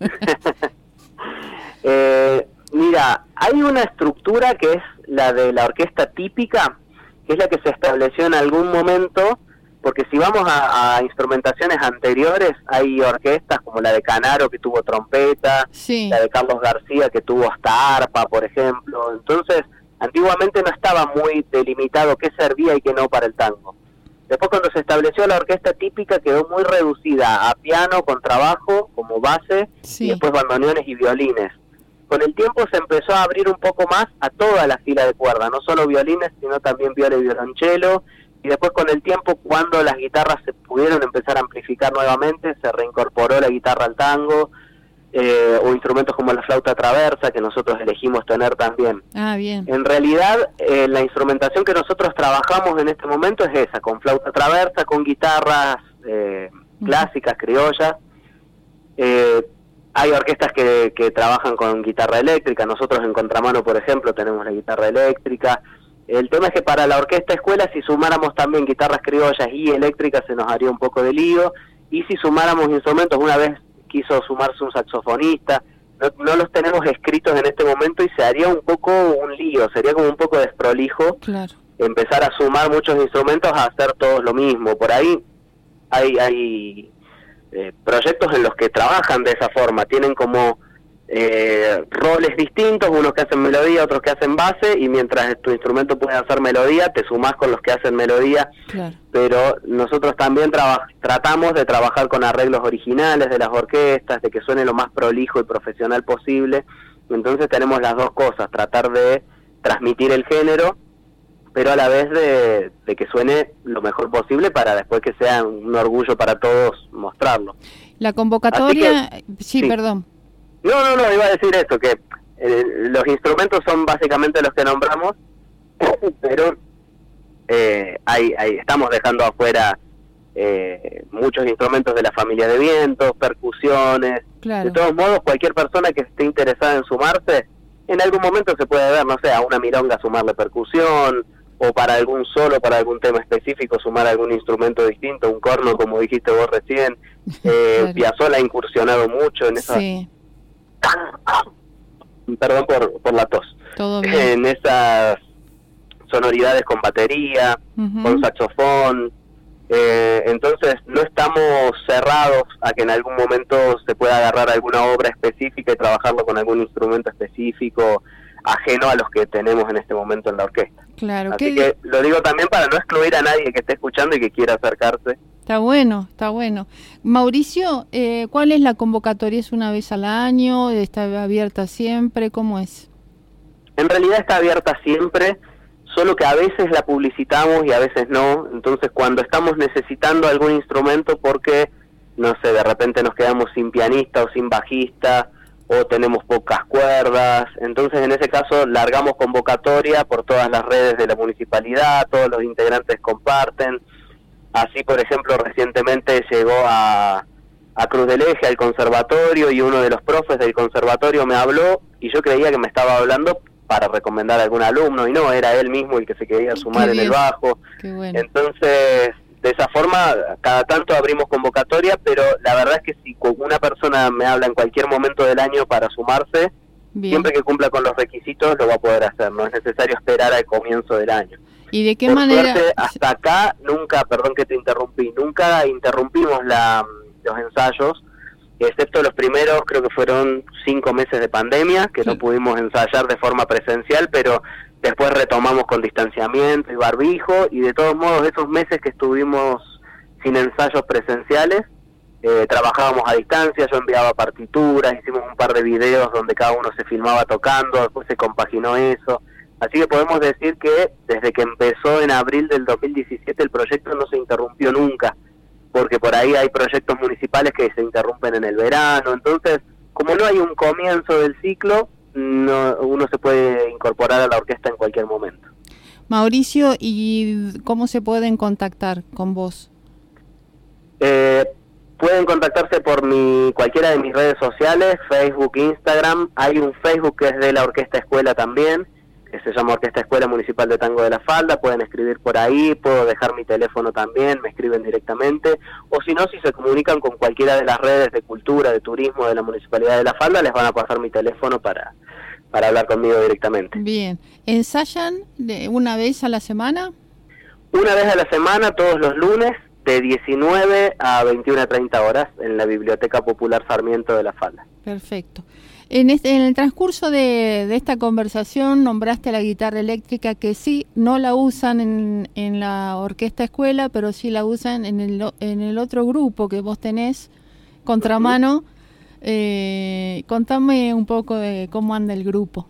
eh, mira, hay una estructura que es la de la orquesta típica, que es la que se estableció en algún momento, porque si vamos a, a instrumentaciones anteriores, hay orquestas como la de Canaro, que tuvo trompeta, sí. la de Carlos García, que tuvo hasta arpa, por ejemplo. Entonces, antiguamente no estaba muy delimitado qué servía y qué no para el tango. Después, cuando se estableció la orquesta típica, quedó muy reducida a piano, contrabajo, como base, sí. y después bandoneones y violines. Con el tiempo se empezó a abrir un poco más a toda la fila de cuerda, no solo violines, sino también viola y violonchelo. Y después, con el tiempo, cuando las guitarras se pudieron empezar a amplificar nuevamente, se reincorporó la guitarra al tango, eh, o instrumentos como la flauta traversa, que nosotros elegimos tener también. Ah, bien. En realidad, eh, la instrumentación que nosotros trabajamos en este momento es esa, con flauta traversa, con guitarras eh, clásicas, criollas. Eh, hay orquestas que, que trabajan con guitarra eléctrica, nosotros en Contramano, por ejemplo, tenemos la guitarra eléctrica. El tema es que para la orquesta escuela, si sumáramos también guitarras criollas y eléctricas, se nos haría un poco de lío, y si sumáramos instrumentos, una vez quiso sumarse un saxofonista, no, no los tenemos escritos en este momento y se haría un poco un lío, sería como un poco desprolijo, claro. empezar a sumar muchos instrumentos a hacer todos lo mismo. Por ahí hay, hay eh, proyectos en los que trabajan de esa forma, tienen como Eh, roles distintos, unos que hacen melodía, otros que hacen base, y mientras tu instrumento puede hacer melodía, te sumás con los que hacen melodía, claro. pero nosotros también traba- tratamos de trabajar con arreglos originales de las orquestas, de que suene lo más prolijo y profesional posible. Entonces tenemos las dos cosas, tratar de transmitir el género, pero a la vez de, de que suene lo mejor posible para después que sea un orgullo para todos mostrarlo. La convocatoria, que, sí, sí, perdón. No, no, no, iba a decir eso, que eh, los instrumentos son básicamente los que nombramos, pero eh, hay, hay, estamos dejando afuera eh, muchos instrumentos de la familia de vientos, percusiones. Claro. De todos modos, cualquier persona que esté interesada en sumarse, en algún momento se puede ver, no sé, a una milonga sumarle percusión, o para algún solo, para algún tema específico, sumar algún instrumento distinto, un corno, como dijiste vos recién. Eh, claro. Piazzolla ha incursionado mucho en esas... Sí. Perdón por, por la tos. Todo bien. En esas sonoridades con batería, uh-huh. con saxofón. Eh, entonces no estamos cerrados a que en algún momento se pueda agarrar alguna obra específica y trabajarlo con algún instrumento específico ajeno a los que tenemos en este momento en la orquesta. Claro. Así que lo digo también para no excluir a nadie que esté escuchando y que quiera acercarse. Está bueno, está bueno. Mauricio, eh, ¿cuál es la convocatoria? ¿Es una vez al año? ¿Está abierta siempre? ¿Cómo es? En realidad está abierta siempre, solo que a veces la publicitamos y a veces no. Entonces, cuando estamos necesitando algún instrumento porque, no sé, de repente nos quedamos sin pianista o sin bajista, o tenemos pocas cuerdas, entonces en ese caso largamos convocatoria por todas las redes de la municipalidad, todos los integrantes comparten. Así, por ejemplo, recientemente llegó a, a Cruz del Eje, al conservatorio, y uno de los profes del conservatorio me habló, y yo creía que me estaba hablando para recomendar a algún alumno, y no, era él mismo el que se quería sumar en el bajo. Qué bueno. Entonces, de esa forma, cada tanto abrimos convocatoria, pero la verdad es que si una persona me habla en cualquier momento del año para sumarse, bien. Siempre que cumpla con los requisitos lo va a poder hacer, no es necesario esperar al comienzo del año. ¿Y de qué Por manera? Suerte, hasta acá, nunca, perdón que te interrumpí, nunca interrumpimos la, los ensayos, excepto los primeros, creo que fueron cinco meses de pandemia, que sí. no pudimos ensayar de forma presencial, pero después retomamos con distanciamiento y barbijo, y de todos modos esos meses que estuvimos sin ensayos presenciales, eh, trabajábamos a distancia, yo enviaba partituras, hicimos un par de videos donde cada uno se filmaba tocando, después se compaginó eso. Así que podemos decir que desde que empezó en abril del dos mil diecisiete el proyecto no se interrumpió nunca, porque por ahí hay proyectos municipales que se interrumpen en el verano. Entonces, como no hay un comienzo del ciclo, no, uno se puede incorporar a la orquesta en cualquier momento. Mauricio, ¿y cómo se pueden contactar con vos? Eh, pueden contactarse por mi cualquiera de mis redes sociales, Facebook, Instagram. Hay un Facebook que es de la Orquesta Escuela también, que se llama Orquesta Escuela Municipal de Tango de la Falda. Pueden escribir por ahí, puedo dejar mi teléfono también, me escriben directamente, o si no, si se comunican con cualquiera de las redes de cultura, de turismo de la Municipalidad de la Falda, les van a pasar mi teléfono para, para hablar conmigo directamente. Bien, ¿ensayan de una vez a la semana? Una vez a la semana, todos los lunes, de diecinueve a veintiuna a treinta horas, en la Biblioteca Popular Sarmiento de la Falda. Perfecto. En, este, en el transcurso de, de esta conversación nombraste la guitarra eléctrica, que sí, no la usan en, en la Orquesta Escuela, pero sí la usan en el, en el otro grupo que vos tenés, Contramano. Eh, contame un poco de cómo anda el grupo.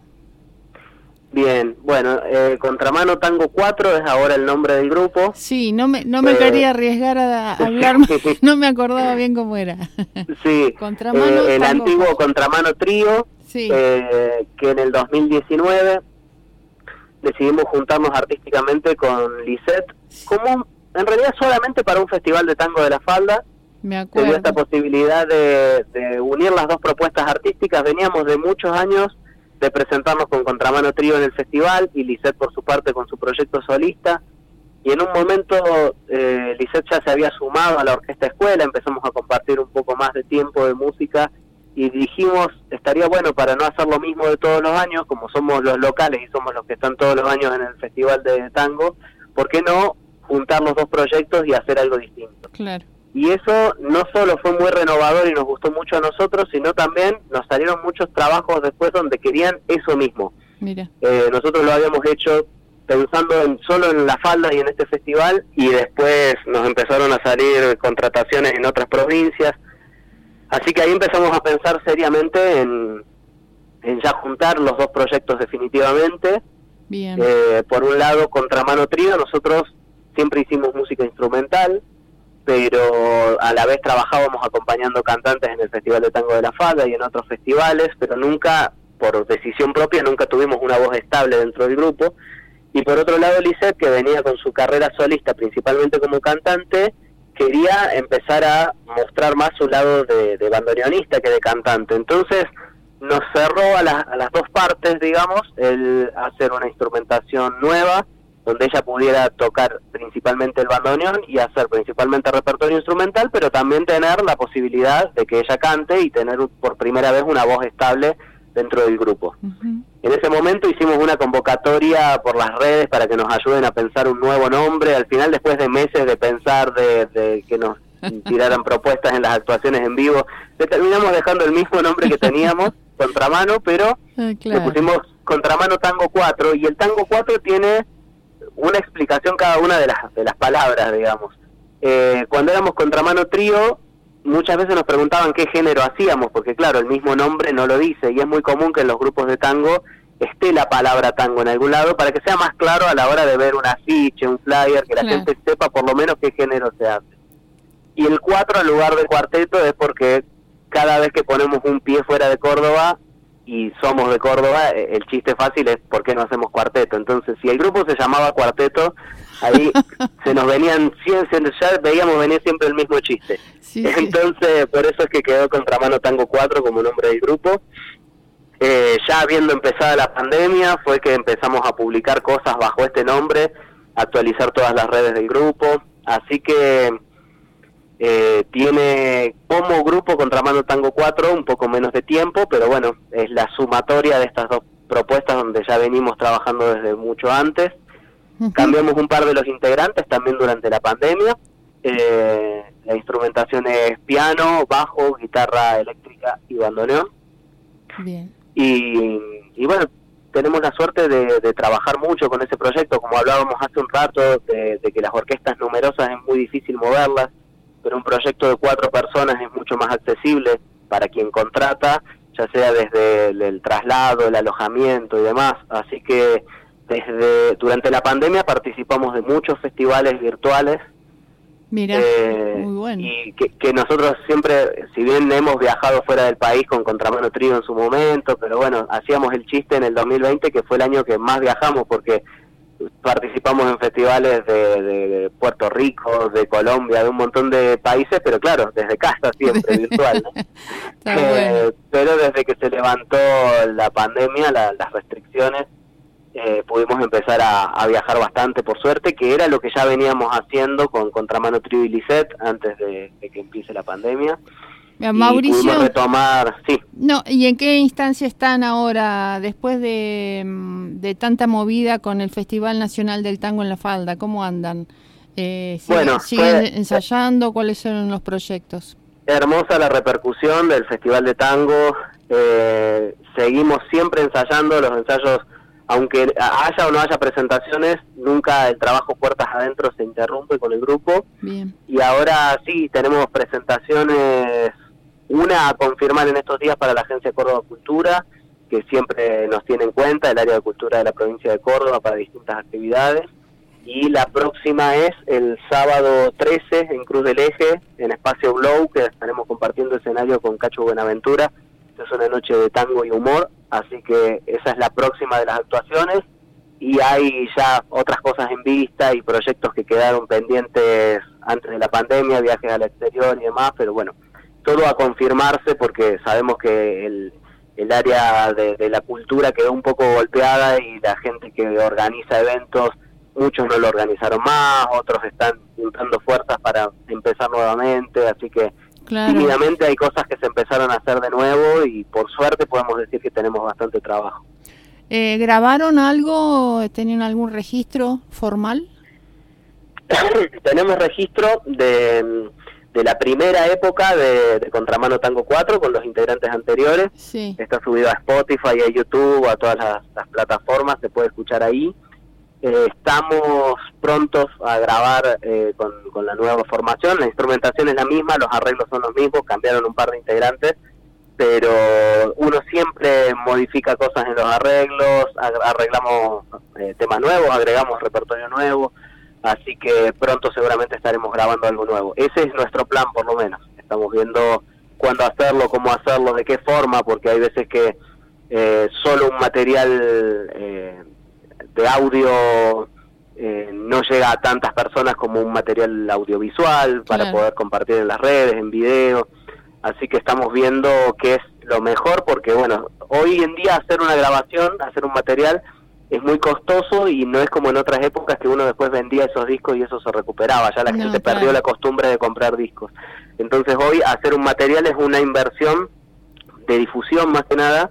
Bien, bueno, eh, Contramano Tango cuatro es ahora el nombre del grupo. Sí, no me no me eh, quería arriesgar a, a hablar, no me acordaba bien cómo era. Sí, Contramano, eh, el Tango antiguo cuatro. Contramano Trío, sí. eh, que en el dos mil diecinueve decidimos juntarnos artísticamente con Lisette, como en realidad solamente para un festival de tango de la Falda. Me acuerdo. Tenía esta posibilidad de, de unir las dos propuestas artísticas. Veníamos de muchos años de presentarnos con Contramano Trío en el festival, y Lisette por su parte con su proyecto solista, y en un momento eh, Lisette ya se había sumado a la Orquesta Escuela, empezamos a compartir un poco más de tiempo de música, y dijimos, estaría bueno, para no hacer lo mismo de todos los años, como somos los locales y somos los que están todos los años en el festival de tango, ¿por qué no juntar los dos proyectos y hacer algo distinto? Claro. Y eso no solo fue muy renovador y nos gustó mucho a nosotros, sino también nos salieron muchos trabajos después donde querían eso mismo. Mira. Eh, nosotros lo habíamos hecho pensando en, solo en la Falda y en este festival, y después nos empezaron a salir contrataciones en otras provincias. Así que ahí empezamos a pensar seriamente en, en ya juntar los dos proyectos definitivamente. Bien. Eh, por un lado, Contramano Trío, nosotros siempre hicimos música instrumental, pero a la vez trabajábamos acompañando cantantes en el Festival de Tango de la Falda y en otros festivales, pero nunca, por decisión propia, nunca tuvimos una voz estable dentro del grupo. Y por otro lado, Lisette, que venía con su carrera solista, principalmente como cantante, quería empezar a mostrar más su lado de, de bandoneonista que de cantante. Entonces nos cerró a, la, a las dos partes, digamos, el hacer una instrumentación nueva, donde ella pudiera tocar principalmente el bandoneón y hacer principalmente repertorio instrumental, pero también tener la posibilidad de que ella cante y tener por primera vez una voz estable dentro del grupo. Uh-huh. En ese momento hicimos una convocatoria por las redes para que nos ayuden a pensar un nuevo nombre. Al final, después de meses de pensar, de, de que nos tiraran propuestas en las actuaciones en vivo, le terminamos dejando el mismo nombre que teníamos, Contramano, pero ah, claro. le pusimos Contramano Tango cuatro, y el Tango cuatro tiene una explicación cada una de las de las palabras, digamos. Eh, cuando éramos Contramano Trío, muchas veces nos preguntaban qué género hacíamos, porque claro, el mismo nombre no lo dice, y es muy común que en los grupos de tango esté la palabra tango en algún lado, para que sea más claro a la hora de ver un afiche, un flyer, que la claro. gente sepa por lo menos qué género se hace. Y el cuatro en lugar de cuarteto es porque cada vez que ponemos un pie fuera de Córdoba, y somos de Córdoba, el chiste fácil es ¿por qué no hacemos cuarteto? Entonces, si el grupo se llamaba Cuarteto, ahí se nos venían, ya veíamos venir siempre el mismo chiste. Sí, Entonces, sí. por eso es que quedó Contramano Tango cuatro como nombre del grupo. Eh, ya habiendo empezado la pandemia, fue que empezamos a publicar cosas bajo este nombre, actualizar todas las redes del grupo, así que Eh, tiene como grupo Contramano Tango cuatro un poco menos de tiempo, pero bueno, es la sumatoria de estas dos propuestas donde ya venimos trabajando desde mucho antes. Uh-huh. Cambiamos un par de los integrantes también durante la pandemia. Eh, la instrumentación es piano, bajo, guitarra eléctrica y bandoneón. Bien. Y, y bueno, tenemos la suerte de, de trabajar mucho con ese proyecto, como hablábamos hace un rato, de, de que las orquestas numerosas es muy difícil moverlas. pero un proyecto de cuatro personas es mucho más accesible para quien contrata, ya sea desde el, el traslado, el alojamiento y demás. Así que desde durante la pandemia participamos de muchos festivales virtuales. Mira, eh, muy bueno. Y que, que nosotros siempre, si bien hemos viajado fuera del país con Contramano Trío en su momento, pero bueno, hacíamos el chiste en el dos mil veinte que fue el año que más viajamos porque participamos en festivales de, de, de Puerto Rico, de Colombia, de un montón de países, pero claro, desde casa siempre, virtual, ¿no? Está eh, bueno. Pero desde que se levantó la pandemia, la, las restricciones, eh, pudimos empezar a, a viajar bastante, por suerte, que era lo que ya veníamos haciendo con Contramano Trío y Lisette antes de, de que empiece la pandemia. Mira, Mauricio, y pudimos retomar, sí. No, ¿y en qué instancia están ahora, después de, de tanta movida con el Festival Nacional del Tango en la Falda? ¿Cómo andan? Eh, ¿siguen, bueno, ¿siguen fue, ensayando? ¿Cuáles son los proyectos? Hermosa la repercusión del Festival de Tango. Eh, seguimos siempre ensayando, los ensayos, aunque haya o no haya presentaciones, nunca el trabajo puertas adentro se interrumpe con el grupo. Bien. Y ahora sí, tenemos presentaciones, una a confirmar en estos días para la Agencia Córdoba Cultura, que siempre nos tiene en cuenta, el área de cultura de la provincia de Córdoba para distintas actividades. Y la próxima es el sábado trece en Cruz del Eje, en Espacio Blow, que estaremos compartiendo escenario con Cacho Buenaventura. Es una noche de tango y humor, así que esa es la próxima de las actuaciones. Y hay ya otras cosas en vista y proyectos que quedaron pendientes antes de la pandemia, viajes al exterior y demás, pero bueno, todo a confirmarse porque sabemos que el, el área de, de la cultura quedó un poco golpeada y la gente que organiza eventos, muchos no lo organizaron más, otros están juntando fuerzas para empezar nuevamente, así que claro, tímidamente hay cosas que se empezaron a hacer de nuevo y por suerte podemos decir que tenemos bastante trabajo. Eh, ¿Grabaron algo? ¿Tenían algún registro formal? Tenemos registro de, de la primera época de, de Contramano Tango cuatro con los integrantes anteriores. Sí. Está subido a Spotify, a YouTube, a todas las, las plataformas, se puede escuchar ahí. Eh, estamos prontos a grabar eh, con, con la nueva formación, la instrumentación es la misma, los arreglos son los mismos, cambiaron un par de integrantes, pero uno siempre modifica cosas en los arreglos, arreglamos eh, temas nuevos, agregamos repertorio nuevo, así que pronto seguramente estaremos grabando algo nuevo. Ese es nuestro plan por lo menos, estamos viendo cuándo hacerlo, cómo hacerlo, de qué forma, porque hay veces que eh, solo un material eh, de audio eh, no llega a tantas personas como un material audiovisual para Claro. poder compartir en las redes, en video. Así que estamos viendo qué es lo mejor, porque bueno, hoy en día hacer una grabación, hacer un material, es muy costoso y no es como en otras épocas que uno después vendía esos discos y eso se recuperaba, ya la No, gente claro. perdió la costumbre de comprar discos. Entonces hoy hacer un material es una inversión de difusión más que nada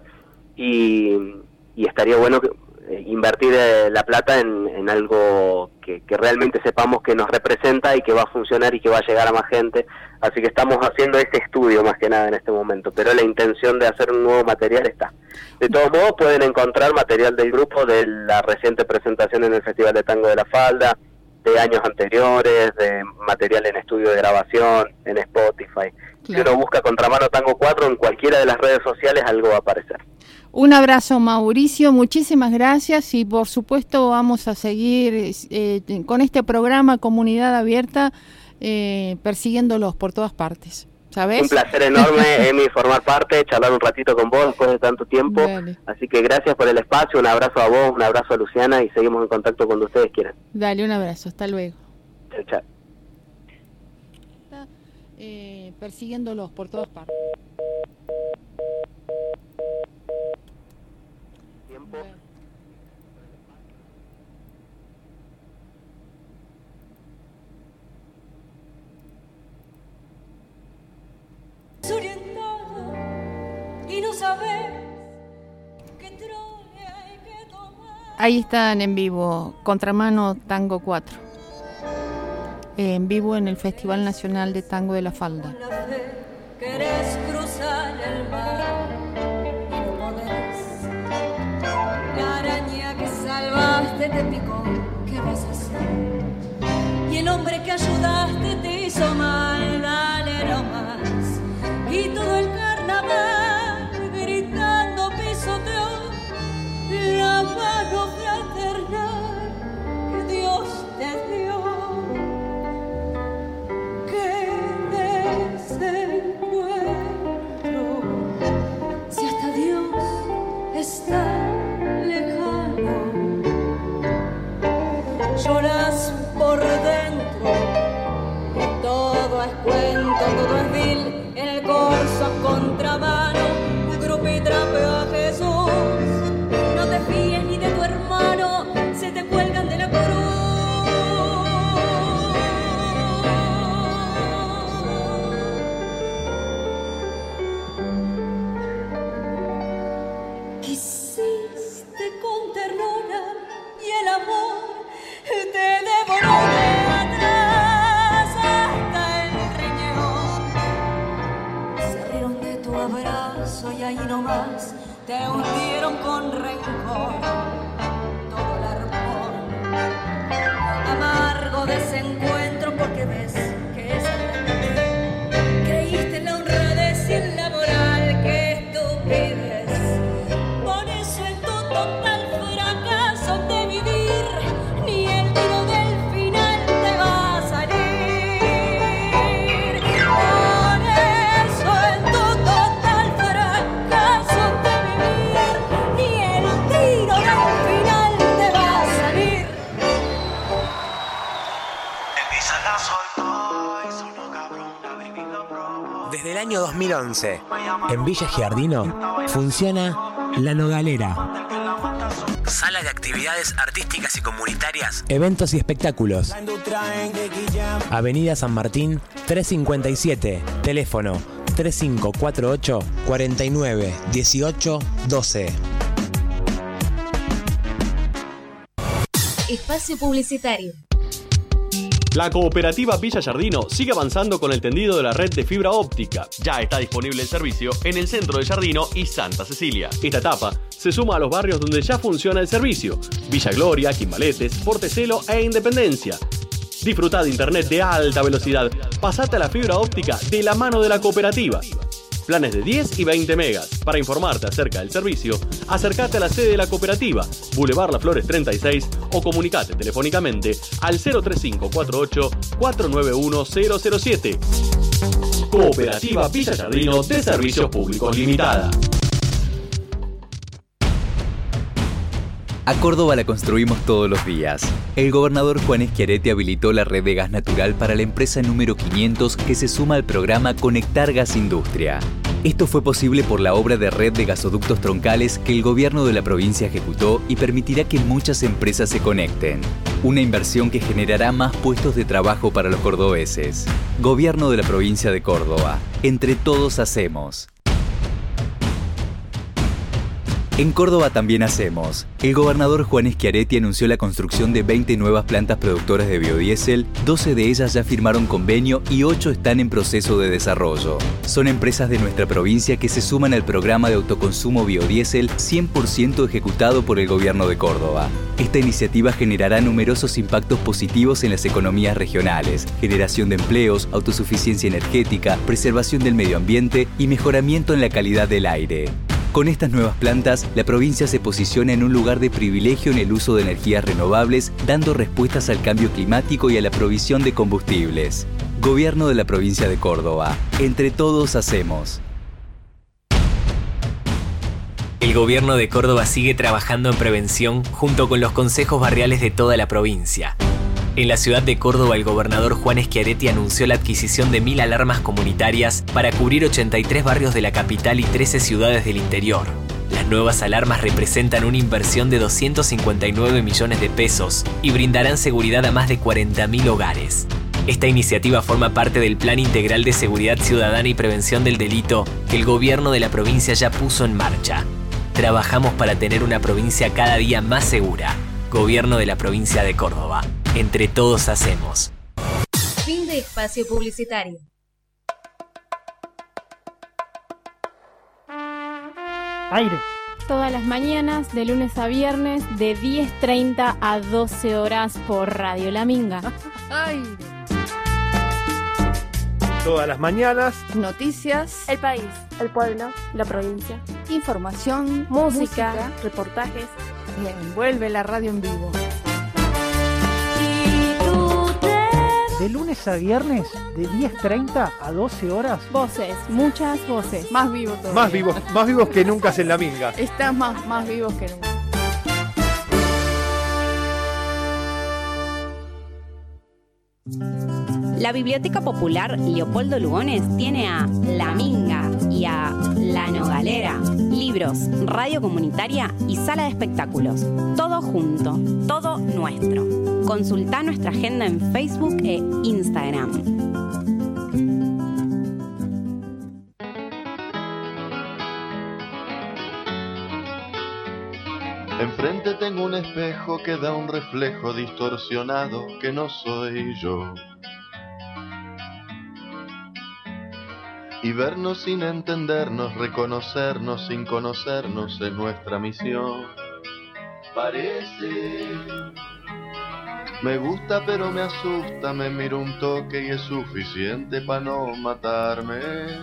y, y estaría bueno que, eh, invertir eh, la plata en, en algo que, que realmente sepamos que nos representa y que va a funcionar y que va a llegar a más gente. Así que estamos haciendo este estudio más que nada en este momento, pero la intención de hacer un nuevo material está. De todos modos pueden encontrar material del grupo de la reciente presentación en el Festival de Tango de la Falda, de años anteriores, de material en estudio de grabación, en Spotify. Si uno busca Contramano Tango cuatro en cualquiera de las redes sociales, algo va a aparecer. Un abrazo, Mauricio, muchísimas gracias y por supuesto vamos a seguir eh, con este programa Comunidad Abierta, eh, persiguiéndolos por todas partes, ¿sabes? Un placer enorme, Emi, formar parte, charlar un ratito con vos después de tanto tiempo. Dale. Así que gracias por el espacio, un abrazo a vos, un abrazo a Luciana y seguimos en contacto cuando ustedes quieran. Dale, un abrazo, hasta luego. Chao, chao. Eh, persiguiéndolos por todas partes. Tiempo. Desorientado y no sabes qué trole hay que tomar. Ahí están en vivo, Contramano Tango cuatro. Eh, en vivo en el Festival Nacional de Tango de la Falda. La fe, querés cruzar el mar y no podés. La araña que salvaste te picó, ¿qué vas a hacer? Y el hombre que ayudaste te hizo mal. el amor te devoró de atrás hasta el riñón. Se rieron de tu abrazo y ahí nomás te hundieron con rencor todo el arpón. Amargo desencuentro porque ves que es el creíste en la honradez y en la moral, que estupidez. Por eso en tu total fracaso de vivir, ni el tiro del final te va a salir. Por eso en tu total fracaso de vivir, ni el tiro del final te va a salir. Desde el año dos mil once, en Villa Giardino, funciona La Nogalera. Sala de actividades artísticas y comunitarias, eventos y espectáculos. Avenida San Martín trescientos cincuenta y siete, teléfono tres cinco cuatro ocho, cuatro nueve, uno ocho, doce. Espacio publicitario. La cooperativa Villa Giardino sigue avanzando con el tendido de la red de fibra óptica. Ya está disponible el servicio en el centro de Giardino y Santa Cecilia. Esta etapa se suma a los barrios donde ya funciona el servicio: Villa Gloria, Quimbaletes, Portecelo e Independencia. Disfruta de internet de alta velocidad. Pasate a la fibra óptica de la mano de la cooperativa. Planes de diez y veinte megas. Para informarte acerca del servicio, acércate a la sede de la cooperativa, Boulevard Las Flores treinta y seis, o comunicate telefónicamente al cero tres cinco cuatro ocho, cuatro nueve uno, cero cero siete. Cooperativa Villa Giardino de Servicios Públicos Limitada. A Córdoba la construimos todos los días. El gobernador Juan Schiaretti habilitó la red de gas natural para la empresa número quinientos que se suma al programa Conectar Gas Industria. Esto fue posible por la obra de red de gasoductos troncales que el gobierno de la provincia ejecutó y permitirá que muchas empresas se conecten. Una inversión que generará más puestos de trabajo para los cordobeses. Gobierno de la provincia de Córdoba. Entre todos hacemos. En Córdoba también hacemos. El gobernador Juan Schiaretti anunció la construcción de veinte nuevas plantas productoras de biodiesel, doce de ellas ya firmaron convenio y ocho están en proceso de desarrollo. Son empresas de nuestra provincia que se suman al programa de autoconsumo biodiesel cien por ciento ejecutado por el gobierno de Córdoba. Esta iniciativa generará numerosos impactos positivos en las economías regionales: generación de empleos, autosuficiencia energética, preservación del medio ambiente y mejoramiento en la calidad del aire. Con estas nuevas plantas, la provincia se posiciona en un lugar de privilegio en el uso de energías renovables, dando respuestas al cambio climático y a la provisión de combustibles. Gobierno de la provincia de Córdoba. Entre todos hacemos. El gobierno de Córdoba sigue trabajando en prevención junto con los consejos barriales de toda la provincia. En la ciudad de Córdoba, el gobernador Juan Schiaretti anunció la adquisición de mil alarmas comunitarias para cubrir ochenta y tres barrios de la capital y trece ciudades del interior. Las nuevas alarmas representan una inversión de doscientos cincuenta y nueve millones de pesos y brindarán seguridad a más de cuarenta mil hogares. Esta iniciativa forma parte del Plan Integral de Seguridad Ciudadana y Prevención del Delito que el gobierno de la provincia ya puso en marcha. Trabajamos para tener una provincia cada día más segura. Gobierno de la provincia de Córdoba. Entre todos hacemos. Fin de espacio publicitario. Aire. Todas las mañanas, de lunes a viernes, de diez treinta a doce horas por Radio La Minga. Aire. Todas las mañanas. Noticias. El país, el pueblo, la provincia. Información. Música, música. Reportajes. Bien, vuelve la radio en vivo. De lunes a viernes, de diez treinta a doce horas. Voces, muchas voces. Más vivos todavía. Más vivos, más vivos que nunca en La Minga. Estás más, más vivos que nunca. La Biblioteca Popular Leopoldo Lugones tiene a La Minga y a La Nogalera, libros, radio comunitaria y sala de espectáculos. Todo junto, todo nuestro. Consultá nuestra agenda en Facebook e Instagram. Enfrente tengo un espejo que da un reflejo distorsionado que no soy yo. Y vernos sin entendernos, reconocernos sin conocernos es nuestra misión. Parece, me gusta pero me asusta, me miro un toque y es suficiente para no matarme.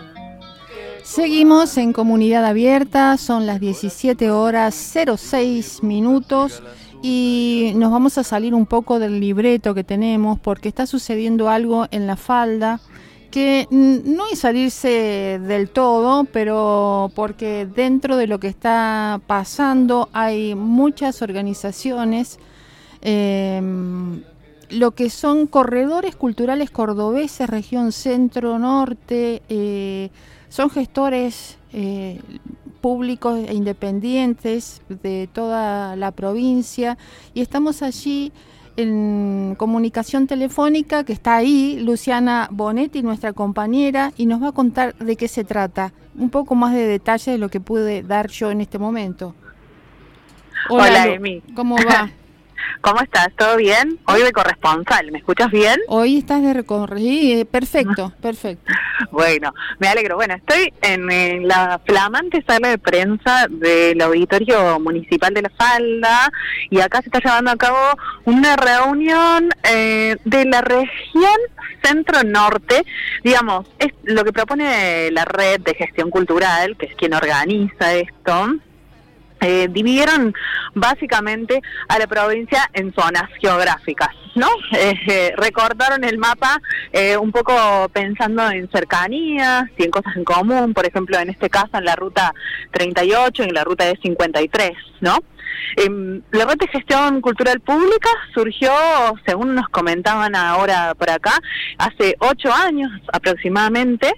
Seguimos en Comunidad Abierta, son las diecisiete horas cero seis minutos y nos vamos a salir un poco del libreto que tenemos porque está sucediendo algo en La Falda que no es salirse del todo, pero porque dentro de lo que está pasando hay muchas organizaciones, eh, lo que son corredores culturales cordobeses, región centro-norte, eh, son gestores eh, públicos e independientes de toda la provincia y estamos allí en comunicación telefónica, que está ahí Luciana Bonetti, nuestra compañera, y nos va a contar de qué se trata, un poco más de detalle de lo que pude dar yo en este momento. Hola, Hola Emi. ¿Cómo va? ¿Cómo estás? ¿Todo bien? Hoy de corresponsal, ¿me escuchas bien? Hoy estás de recorrido, perfecto, perfecto. Bueno, me alegro. Bueno, estoy en, en la flamante sala de prensa del Auditorio Municipal de La Falda y acá se está llevando a cabo una reunión eh, de la región centro-norte. Digamos, es lo que propone la Red de Gestión Cultural, que es quien organiza esto. Eh, dividieron básicamente a la provincia en zonas geográficas, ¿no? Eh, eh, recortaron el mapa eh, un poco pensando en cercanías y en cosas en común, por ejemplo, en este caso en la ruta treinta y ocho y en la ruta E cincuenta y tres, ¿no? Eh, la Red de Gestión Cultural Pública surgió, según nos comentaban ahora por acá, hace ocho años aproximadamente,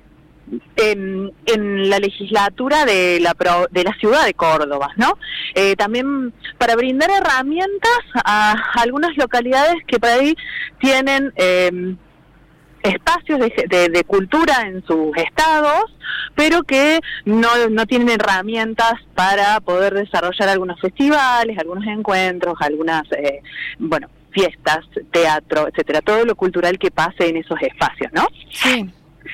En, en la legislatura de la pro, de la ciudad de Córdoba, ¿no? Eh, también para brindar herramientas a algunas localidades que por ahí tienen eh, espacios de, de, de cultura en sus estados, pero que no, no tienen herramientas para poder desarrollar algunos festivales, algunos encuentros, algunas, eh, bueno, fiestas, teatro, etcétera, todo lo cultural que pase en esos espacios, ¿no? Sí.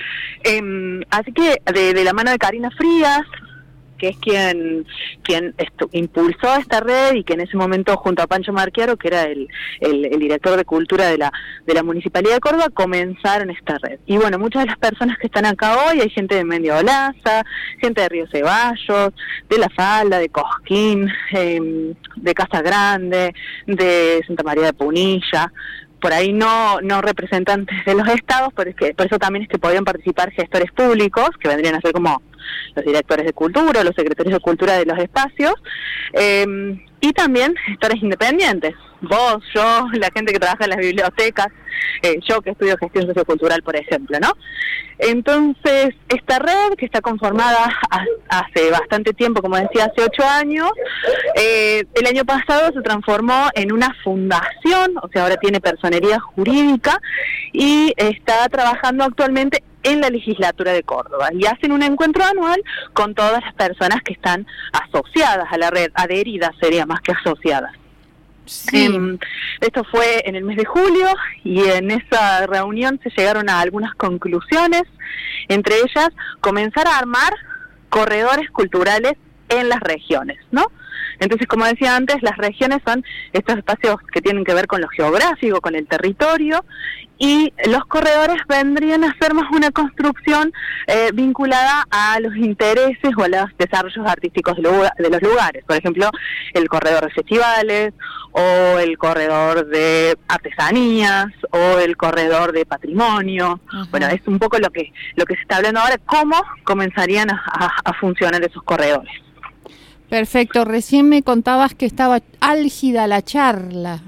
Eh, así que de, de la mano de Karina Frías, que es quien quien esto, impulsó esta red y que en ese momento junto a Pancho Marchiaro, que era el, el, el director de cultura de la de la Municipalidad de Córdoba, comenzaron esta red. Y bueno, muchas de las personas que están acá hoy, hay gente de Mendiolaza, gente de Río Ceballos, de La Falda, de Cosquín, eh, de Casa Grande, de Santa María de Punilla. Por ahí no no representantes de los estados, pero es que, por eso también es que podían participar gestores públicos, que vendrían a ser como los directores de cultura, los secretarios de cultura de los espacios, eh, y también gestores independientes. Vos, yo, la gente que trabaja en las bibliotecas, eh, yo que estudio gestión sociocultural, por ejemplo, ¿no? Entonces, esta red, que está conformada a, hace bastante tiempo, como decía, hace ocho años, eh, el año pasado se transformó en una fundación, o sea, ahora tiene personería jurídica, y está trabajando actualmente en la legislatura de Córdoba, y hacen un encuentro anual con todas las personas que están asociadas a la red, adheridas sería más que asociadas. Sí. Eh, esto fue en el mes de julio y en esa reunión se llegaron a algunas conclusiones, entre ellas comenzar a armar corredores culturales en las regiones, ¿no? Entonces, como decía antes, las regiones son estos espacios que tienen que ver con lo geográfico, con el territorio, y los corredores vendrían a ser más una construcción eh, vinculada a los intereses o a los desarrollos artísticos de, lugar, de los lugares. Por ejemplo, el corredor de festivales, o el corredor de artesanías, o el corredor de patrimonio. Uh-huh. Bueno, es un poco lo que lo que se está hablando ahora, cómo comenzarían a, a, a funcionar esos corredores. Perfecto, recién me contabas que estaba álgida la charla.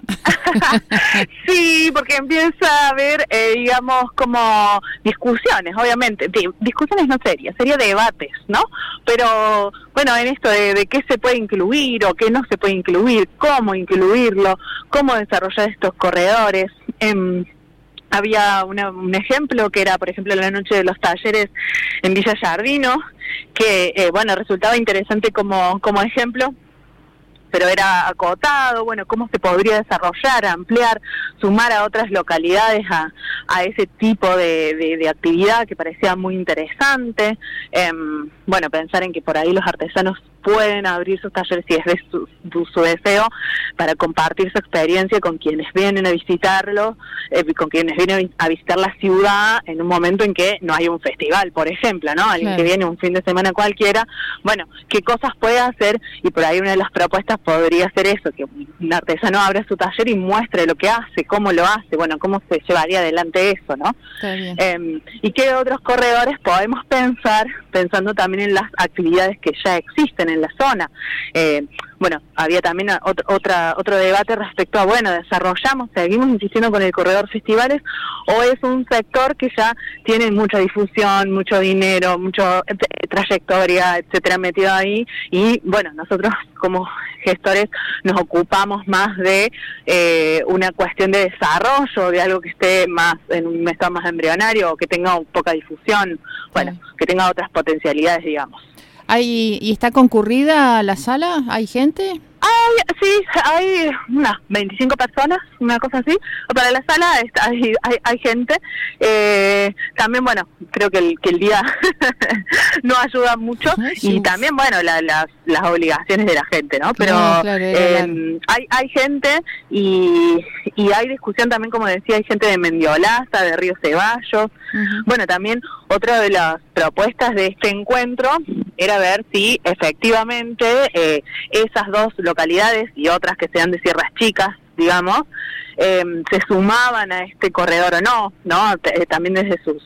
Sí, porque empieza a haber, eh, digamos, como discusiones, obviamente, de, discusiones no serias, sería debates, ¿no? Pero, bueno, en esto de, de qué se puede incluir o qué no se puede incluir, cómo incluirlo, cómo desarrollar estos corredores. Eh, había una, un ejemplo que era, por ejemplo, la noche de los talleres en Villa Yardino, que, eh, bueno, resultaba interesante como, como ejemplo, pero era acotado, bueno, cómo se podría desarrollar, ampliar, sumar a otras localidades a, a ese tipo de, de, de actividad que parecía muy interesante. Eh, bueno, pensar en que por ahí los artesanos pueden abrir sus talleres si es de su, de su deseo, para compartir su experiencia con quienes vienen a visitarlo, eh, con quienes vienen a visitar la ciudad en un momento en que no hay un festival, por ejemplo, ¿no? Alguien claro. que viene un fin de semana cualquiera, bueno, ¿qué cosas puede hacer? Y por ahí una de las propuestas podría ser eso, que un artesano abra su taller y muestre lo que hace, cómo lo hace, bueno, cómo se llevaría adelante eso, ¿no? Está bien. Eh, y qué otros corredores podemos pensar, pensando también en las actividades que ya existen en la zona. Eh, bueno, había también otro, otra, otro debate respecto a, bueno, desarrollamos, seguimos insistiendo con el corredor festivales, o es un sector que ya tiene mucha difusión, mucho dinero, mucha eh, trayectoria, etcétera, metido ahí, y bueno, nosotros como gestores nos ocupamos más de eh, una cuestión de desarrollo, de algo que esté más en un estado más embrionario, o que tenga poca difusión, bueno, sí. que tenga otras potencialidades, digamos. ¿Hay, ¿Y está concurrida la sala? ¿Hay gente? Hay, sí, hay unas veinticinco personas, una cosa así. Para la sala está, hay, hay, hay gente. Eh, también, bueno, creo que el, que el día no ayuda mucho. Sí. Y también, bueno, la, las, las obligaciones de la gente, ¿no? Pero no, claro, eh, claro. hay hay gente y, y hay discusión también, como decía, hay gente de Mendiolaza, de Río Ceballos. Uh-huh. Bueno, también otra de las propuestas de este encuentro era ver si efectivamente eh, esas dos localidades y otras que sean de Sierras Chicas, digamos, eh, se sumaban a este corredor o no, ¿no? T- también desde sus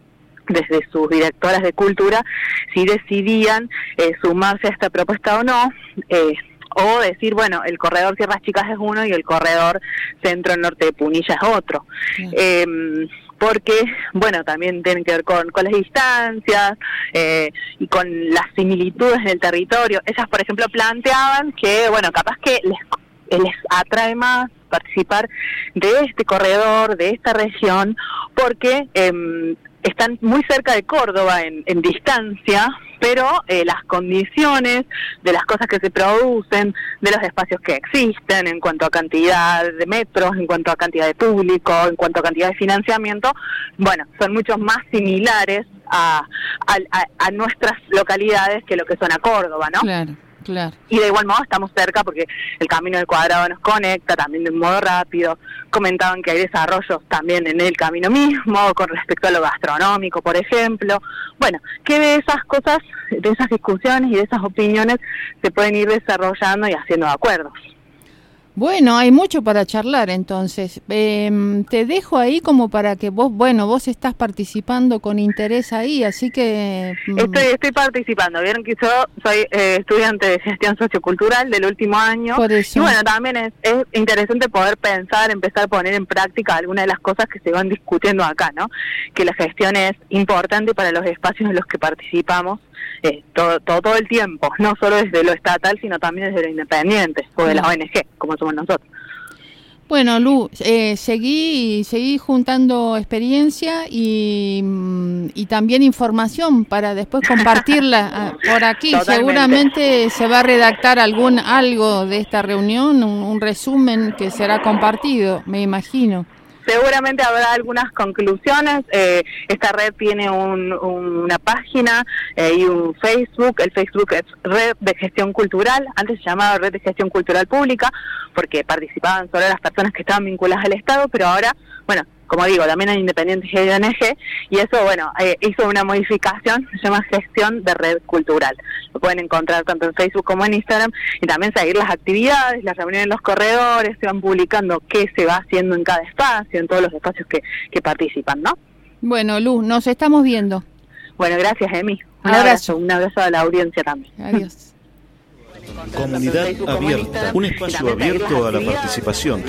desde sus directoras de cultura, si decidían eh, sumarse a esta propuesta o no, eh, o decir, bueno, el corredor Sierras Chicas es uno y el corredor Centro-Norte de Punilla es otro. Sí. Eh, porque, bueno, también tienen que ver con, con las distancias eh, y con las similitudes en el territorio. Ellas, por ejemplo, planteaban que, bueno, capaz que les, les atrae más participar de este corredor, de esta región, porque eh, están muy cerca de Córdoba en, en distancia, pero eh, las condiciones de las cosas que se producen, de los espacios que existen en cuanto a cantidad de metros, en cuanto a cantidad de público, en cuanto a cantidad de financiamiento, bueno, son mucho más similares a, a, a, a nuestras localidades que lo que son a Córdoba, ¿no? Claro. Claro. Y de igual modo estamos cerca porque el Camino del Cuadrado nos conecta también de un modo rápido. Comentaban que hay desarrollos también en el camino mismo con respecto a lo gastronómico, por ejemplo. Bueno, que de esas cosas, de esas discusiones y de esas opiniones se pueden ir desarrollando y haciendo acuerdos. Bueno, hay mucho para charlar entonces. Eh, te dejo ahí como para que vos, bueno, vos estás participando con interés ahí, así que... Mm. Estoy estoy participando. Vieron que yo soy eh, estudiante de gestión sociocultural del último año. Por eso. Y bueno, también es, es interesante poder pensar, empezar a poner en práctica algunas de las cosas que se van discutiendo acá, ¿no? Que la gestión es importante para los espacios en los que participamos. Eh, todo, todo todo el tiempo, no solo desde lo estatal, sino también desde lo independiente, o de las O N G, como somos nosotros. Bueno, Lu, eh, seguí, seguí juntando experiencia y, y también información para después compartirla por aquí. Totalmente. Seguramente se va a redactar algún algo de esta reunión, un, un resumen que será compartido, me imagino. Seguramente habrá algunas conclusiones. Eh, esta red tiene un, un, una página eh, y un Facebook. El Facebook es Red de Gestión Cultural. Antes se llamaba Red de Gestión Cultural Pública porque participaban solo las personas que estaban vinculadas al Estado, pero ahora, bueno, como digo, también hay independientes y O N G, y eso, bueno, eh, hizo una modificación, se llama Gestión de Red Cultural. Lo pueden encontrar tanto en Facebook como en Instagram, y también seguir las actividades, las reuniones en los corredores, se van publicando qué se va haciendo en cada espacio, en todos los espacios que, que participan, ¿no? Bueno, Luz, nos estamos viendo. Bueno, gracias, Emi. Un, un abrazo. abrazo. Un abrazo a la audiencia también. Adiós. Comunidad abierta, un espacio abierto a la participación.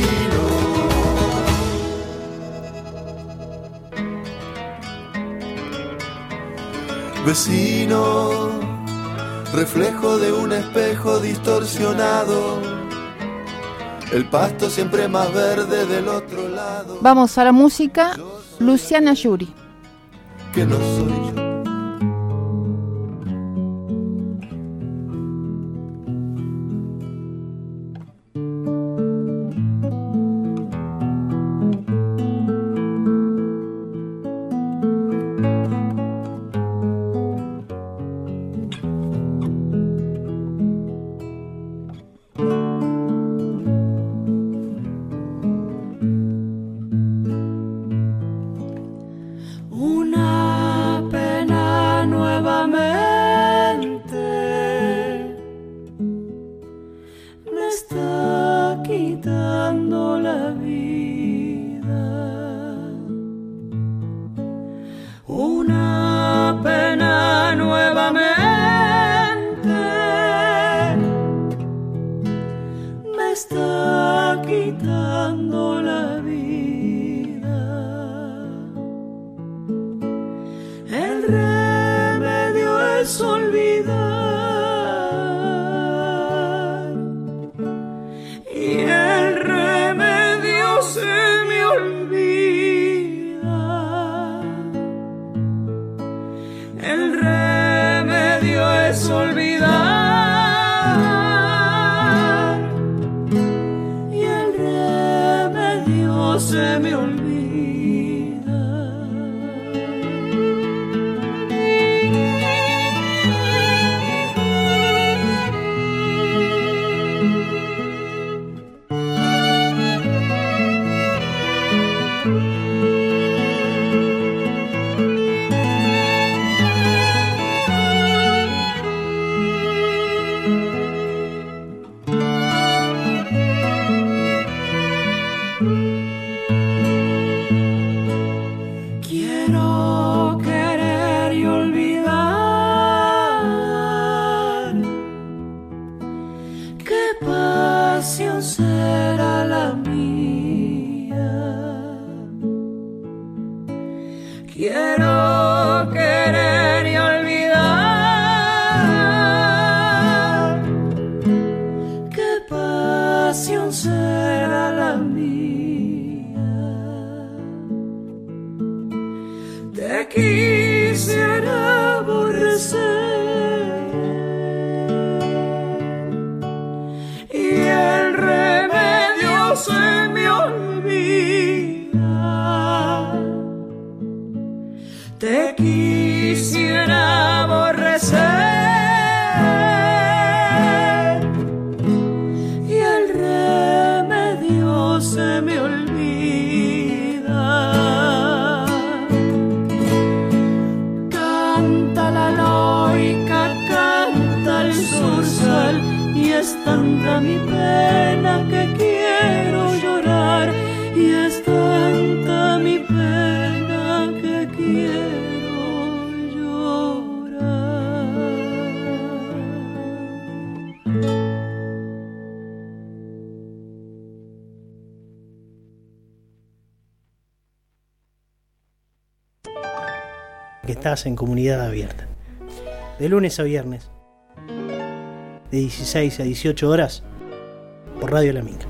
Vecino, reflejo de un espejo distorsionado, el pasto siempre más verde del otro lado. Vamos a la música, Luciana Yuri. Que no soy yo. quitando la vida. Una pena nuevamente me está quitando la vida. El remedio es olvidar y el remedio se me olvida. El remedio es olvidar y el remedio se me olvida. Quiero querer y olvidar. Qué pasión será la mía. Quiero querer y olvidar. Qué pasión será la mía. Te quisiera aborrecer y el remedio se me olvida. Te quisiera aborrecer y el remedio se me olvida. Canta la loica, canta el zorzal, y es tanta mi pena que quiero llorar, y es tanta mi pena que quiero llorar. Que estás en Comunidad Abierta, de lunes a viernes, de dieciséis a dieciocho horas, por Radio La Minga.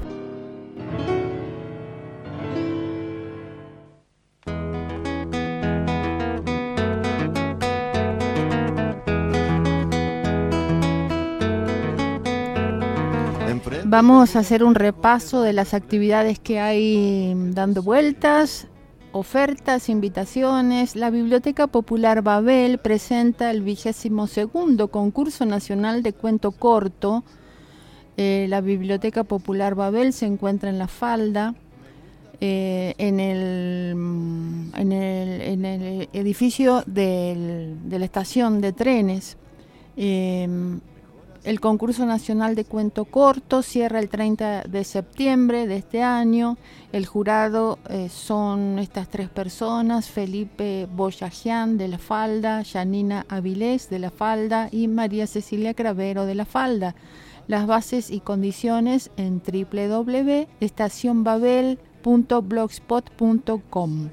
Vamos a hacer un repaso de las actividades que hay dando vueltas, ofertas, invitaciones. La Biblioteca Popular Babel presenta el vigésimo segundo concurso nacional de cuento corto. Eh, la Biblioteca Popular Babel se encuentra en La Falda, eh, en, el, en, el, en el edificio del, de la estación de trenes. Eh, El concurso nacional de cuento corto cierra el treinta de septiembre de este año. El jurado eh, son estas tres personas: Felipe Boyajian de La Falda, Yanina Avilés de La Falda y María Cecilia Cravero de La Falda. Las bases y condiciones en doble u doble u doble u punto estación babel punto blogspot punto com.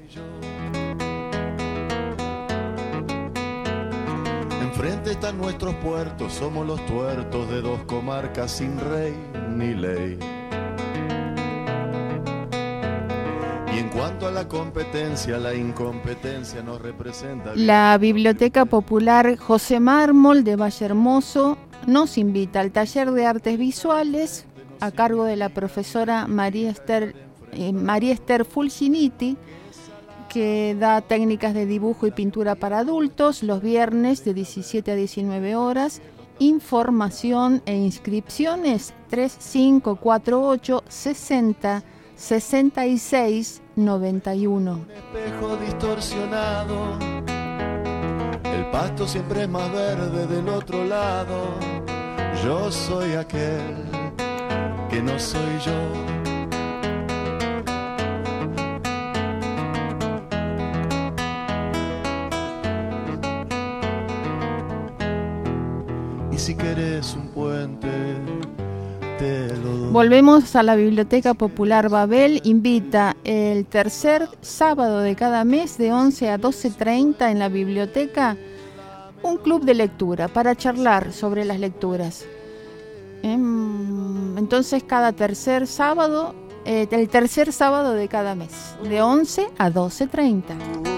Enfrente están nuestros puertos, somos los tuertos de dos comarcas sin rey ni ley. Y en cuanto a la competencia, la incompetencia nos representa. La Biblioteca Popular José Mármol de Valle Hermoso nos invita al taller de artes visuales a cargo de la profesora María Esther, eh, María Esther Fulginiti, que da técnicas de dibujo y pintura para adultos los viernes de diecisiete a diecinueve horas. Información e inscripciones tres cinco cuatro ocho sesenta sesenta y seis noventa y uno. Un espejo distorsionado, el pasto siempre es más verde del otro lado. Yo soy aquel que no no soy yo. Y si querés un puente, te lo doy. Volvemos a la Biblioteca Popular Babel. Invita el tercer sábado de cada mes de once a doce treinta en la biblioteca un club de lectura para charlar sobre las lecturas. Entonces cada tercer sábado, eh, el tercer sábado de cada mes, de once a doce treinta.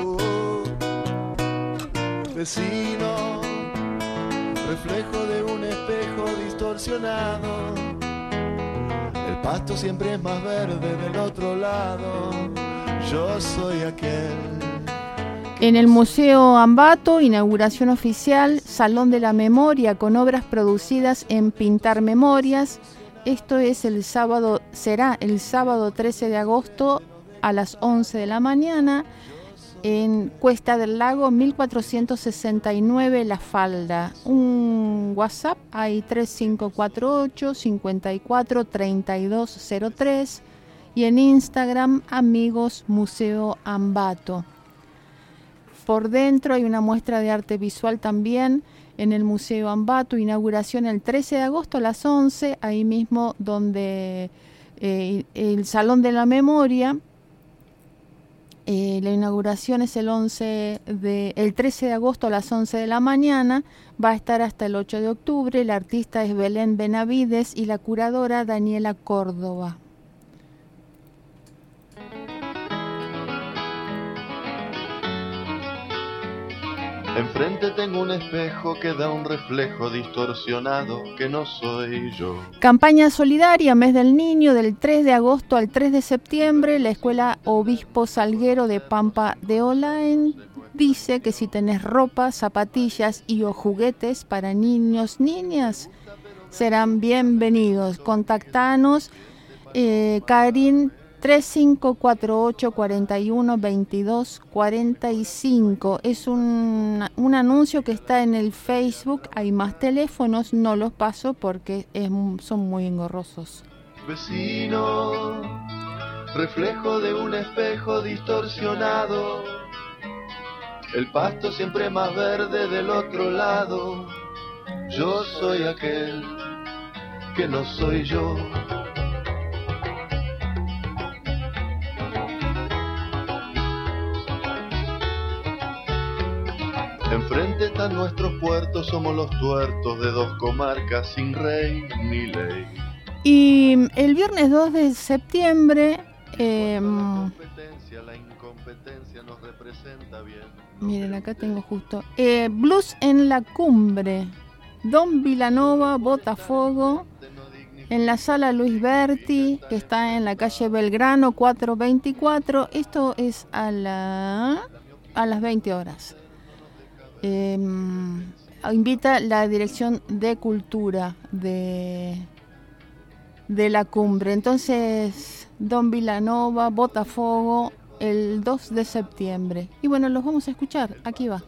Vecino, reflejo de un espejo distorsionado. El pasto siempre es más verde del otro lado. Yo soy aquel. En el Museo Ambato, inauguración oficial, Salón de la Memoria con obras producidas en Pintar Memorias. Esto es el sábado, será el sábado trece de agosto a las once de la mañana en Cuesta del Lago mil cuatrocientos sesenta y nueve La Falda. Un WhatsApp hay tres cinco cuatro ocho, cinco cuatro, tres dos cero tres y en Instagram Amigos Museo Ambato. Por dentro hay una muestra de arte visual también en el Museo Ambato, inauguración el trece de agosto a las once, ahí mismo donde eh, el Salón de la Memoria. Eh, la inauguración es el, once de, el trece de agosto a las once de la mañana, va a estar hasta el ocho de octubre, la artista es Belén Benavides y la curadora Daniela Córdoba. Enfrente tengo un espejo que da un reflejo distorsionado que no soy yo. Campaña solidaria, mes del niño, del tres de agosto al tres de septiembre. La Escuela Obispo Salguero de Pampa de Olaen dice que si tenés ropa, zapatillas y o juguetes para niños, niñas, serán bienvenidos. Contactanos, eh, Karin, tres cinco cuatro ocho, cuatro uno, veintidós cuarenta y cinco. Es un, un anuncio que está en el Facebook. Hay más teléfonos, no los paso porque es, son muy engorrosos. Vecino, reflejo de un espejo distorsionado. El pasto siempre más verde del otro lado. Yo soy aquel que no soy yo. Enfrente están nuestros puertos, somos los tuertos de dos comarcas sin rey ni ley. Y el viernes dos de septiembre, eh, La incompetencia nos representa bien. miren, acá tengo justo, eh, Blues en la Cumbre, Don Vilanova, Botafogo, en la sala Luis Berti, que está en la calle Belgrano cuatrocientos veinticuatro. Esto es a, la, a las veinte horas. Eh, invita la Dirección de Cultura de, de la Cumbre. Entonces, Don Vilanova, Botafogo, el dos de septiembre. Y bueno, los vamos a escuchar. Aquí va.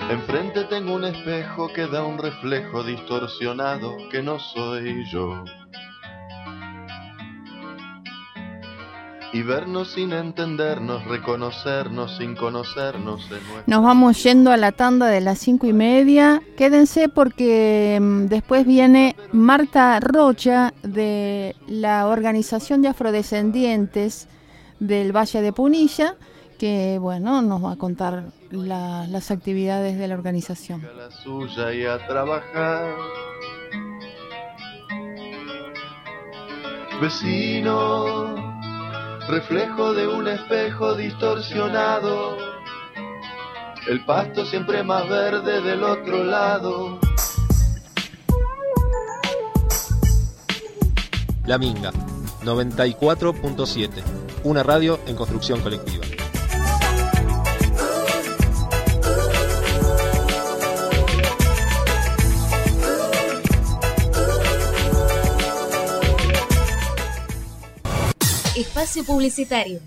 Enfrente tengo un espejo que da un reflejo distorsionado que no soy yo. Y vernos sin entendernos, reconocernos sin conocernos. En nuestra... Nos vamos yendo a la tanda de las cinco y media. Quédense porque mmm, después viene Marta Rocha de la Organización de Afrodescendientes del Valle de Punilla, que bueno, nos va a contar la, las actividades de la organización. A la suya y a trabajar. Vecino, reflejo de un espejo distorsionado, el pasto siempre más verde del otro lado. La Minga, noventa y cuatro punto siete, una radio en construcción colectiva. Espacio publicitario.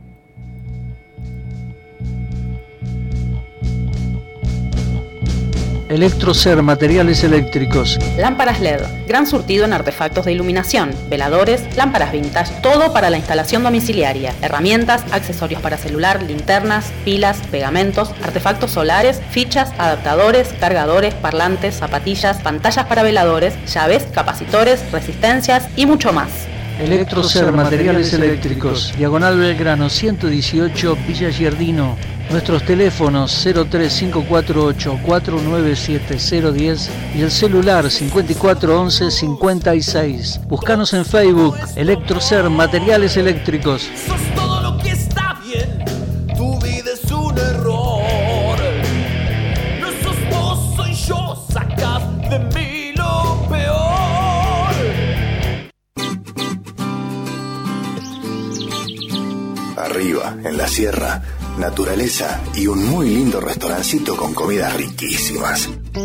Electrocer, materiales eléctricos. Lámparas L E D, gran surtido en artefactos de iluminación, veladores, lámparas vintage, todo para la instalación domiciliaria, herramientas, accesorios para celular, linternas, pilas, pegamentos, artefactos solares, fichas, adaptadores, cargadores, parlantes, zapatillas, pantallas para veladores, llaves, capacitores, resistencias y mucho más. Electrocer, materiales eléctricos. Diagonal Belgrano ciento dieciocho, Villa Giardino. Nuestros teléfonos cero tres cinco cuatro ocho cuatro nueve siete cero uno cero y el celular cincuenta y cuatro once cincuenta y seis. Búscanos en Facebook, Electrocer, materiales eléctricos. Sos todo lo que está bien, tu vida es un error. No sos vos, soy yo, sacas de mí lo peor. Arriba, en la sierra, naturaleza y un muy lindo restaurancito con comidas riquísimas.